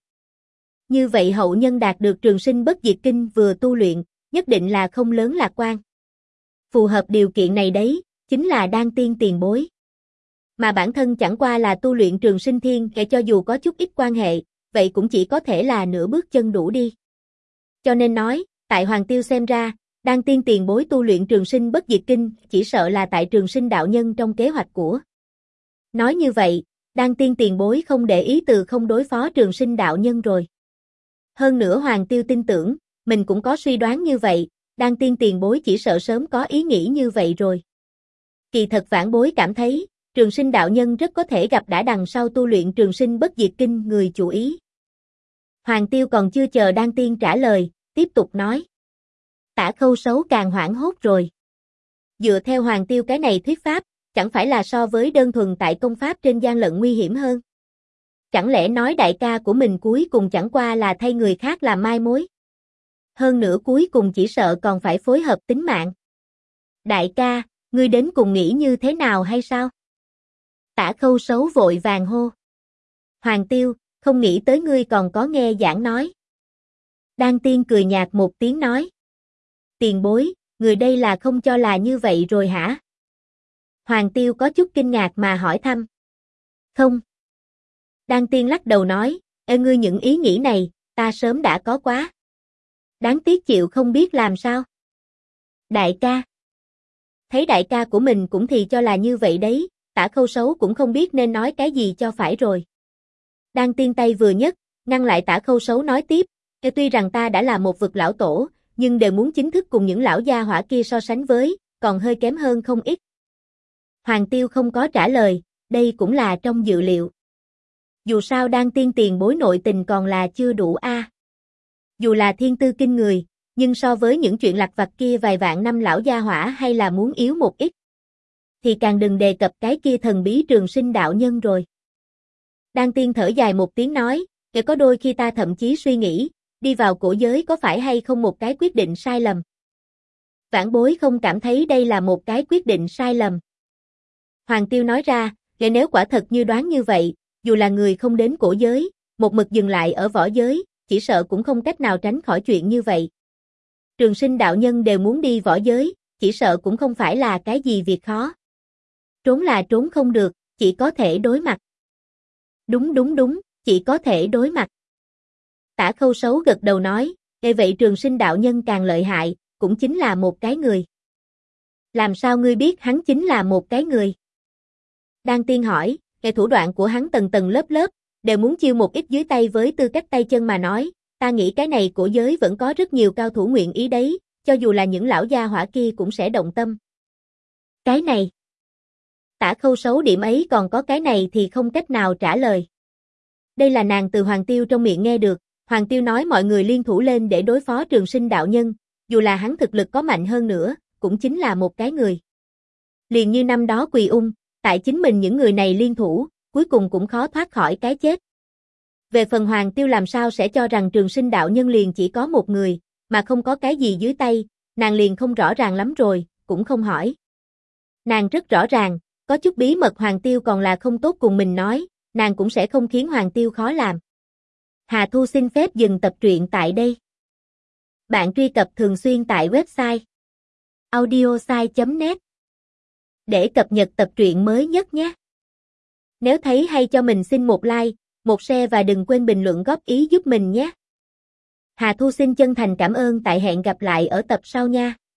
Như vậy hậu nhân đạt được Trường Sinh bất diệt kinh vừa tu luyện, nhất định là không lớn lạc quan. Phù hợp điều kiện này đấy, chính là Đan Tiên tiền bối. Mà bản thân chẳng qua là tu luyện Trường Sinh thiên, kể cho dù có chút ít quan hệ, vậy cũng chỉ có thể là nửa bước chân đủ đi. Cho nên nói, tại Hoàng Tiêu xem ra, Đan Tiên tiền bối tu luyện Trường Sinh bất diệt kinh, chỉ sợ là tại Trường Sinh đạo nhân trong kế hoạch của. Nói như vậy, Đan Tiên tiền bối không để ý từ không đối phó Trường Sinh đạo nhân rồi. Hơn nữa Hoàng Tiêu tin tưởng, mình cũng có suy đoán như vậy, Đan Tiên tiền bối chỉ sợ sớm có ý nghĩ như vậy rồi. Kỳ thật vãn bối cảm thấy, Trường Sinh đạo nhân rất có thể gặp đã đằng sau tu luyện Trường Sinh bất diệt kinh người chủ ý. Hoàng Tiêu còn chưa chờ Đan Tiên trả lời, tiếp tục nói. Tả Khâu Sấu càng hoảng hốt rồi. Dựa theo Hoàng Tiêu cái này thuyết pháp, chẳng phải là so với đơn thuần tại công pháp trên gian lận nguy hiểm hơn. Chẳng lẽ nói đại ca của mình cuối cùng chẳng qua là thay người khác làm mai mối. Hơn nữa cuối cùng chỉ sợ còn phải phối hợp tính mạng. Đại ca, ngươi đến cùng nghĩ như thế nào hay sao? Tả Khâu Sấu vội vàng hô. Hoàng Tiêu, không nghĩ tới ngươi còn có nghe giảng nói. Đan Tiên cười nhạt một tiếng nói. Tiền bối, người đây là không cho là như vậy rồi hả? Hoàng Tiêu có chút kinh ngạc mà hỏi thăm. Không. Đan Tiên lắc đầu nói, ngươi những ý nghĩ này, ta sớm đã có quá. Đáng tiếc chịu không biết làm sao. Đại ca. Thấy đại ca của mình cũng thì cho là như vậy đấy, Tả Khâu Sấu cũng không biết nên nói cái gì cho phải rồi. Đan Tiên tay vừa nhấc, ngăn lại Tả Khâu Sấu nói tiếp, tuy rằng ta đã là một vực lão tổ, nhưng đều muốn chính thức cùng những lão gia hỏa kia so sánh với, còn hơi kém hơn không ít. Hoàng Tiêu không có trả lời, đây cũng là trong dự liệu. Dù sao Đan Tiên tiền bối nội tình còn là chưa đủ a. Dù là thiên tư kinh người, nhưng so với những chuyện lặt vặt kia vài vạn năm lão gia hỏa hay là muốn yếu một ít. Thì càng đừng đề cập cái kia thần bí Trường Sinh đạo nhân rồi. Đan Tiên thở dài một tiếng nói, có đôi khi ta thậm chí suy nghĩ, đi vào cổ giới có phải hay không một cái quyết định sai lầm. Vãn bối không cảm thấy đây là một cái quyết định sai lầm. Hoàng Tiêu nói ra, nếu quả thật như đoán như vậy, dù là người không đến cổ giới, một mực dừng lại ở võ giới, chỉ sợ cũng không cách nào tránh khỏi chuyện như vậy. Trường Sinh đạo nhân đều muốn đi võ giới, chỉ sợ cũng không phải là cái gì việc khó. Trốn là trốn không được, chỉ có thể đối mặt. Đúng, chỉ có thể đối mặt. Tả Khâu Sấu gật đầu nói, vậy Trường Sinh đạo nhân càng lợi hại, cũng chính là một cái người. Làm sao ngươi biết hắn chính là một cái người? Đan Tiên hỏi, thủ đoạn của hắn tầng tầng lớp lớp, đều muốn chiêu một ít dưới tay với tư cách tay chân mà nói, ta nghĩ cái này cổ giới vẫn có rất nhiều cao thủ nguyện ý đấy, cho dù là những lão gia hỏa kia cũng sẽ động tâm. Cái này. Tả Khâu Sấu điểm ấy còn có cái này thì không cách nào trả lời. Đây là nàng từ Hoàng Tiêu trong miệng nghe được, Hoàng Tiêu nói mọi người liên thủ lên để đối phó Trường Sinh đạo nhân, dù là hắn thực lực có mạnh hơn nữa, cũng chính là một cái người. Liền như năm đó Quỳ Ung, tại chính mình những người này liên thủ, cuối cùng cũng khó thoát khỏi cái chết. Về phần Hoàng Tiêu làm sao sẽ cho rằng Trường Sinh đạo nhân liền chỉ có một người, mà không có cái gì dưới tay, nàng liền không rõ ràng lắm rồi, cũng không hỏi. Nàng rất rõ ràng, có chút bí mật Hoàng Tiêu còn là không tốt cùng mình nói, nàng cũng sẽ không khiến Hoàng Tiêu khó làm. Hà Thu xin phép dừng tập truyện tại đây. Bạn truy cập thường xuyên tại website audiosai.net để cập nhật tập truyện mới nhất nhé. Nếu thấy hay cho mình xin một like, một share và đừng quên bình luận góp ý giúp mình nhé. Hà Thu xin chân thành cảm ơn, tại hẹn gặp lại ở tập sau nha.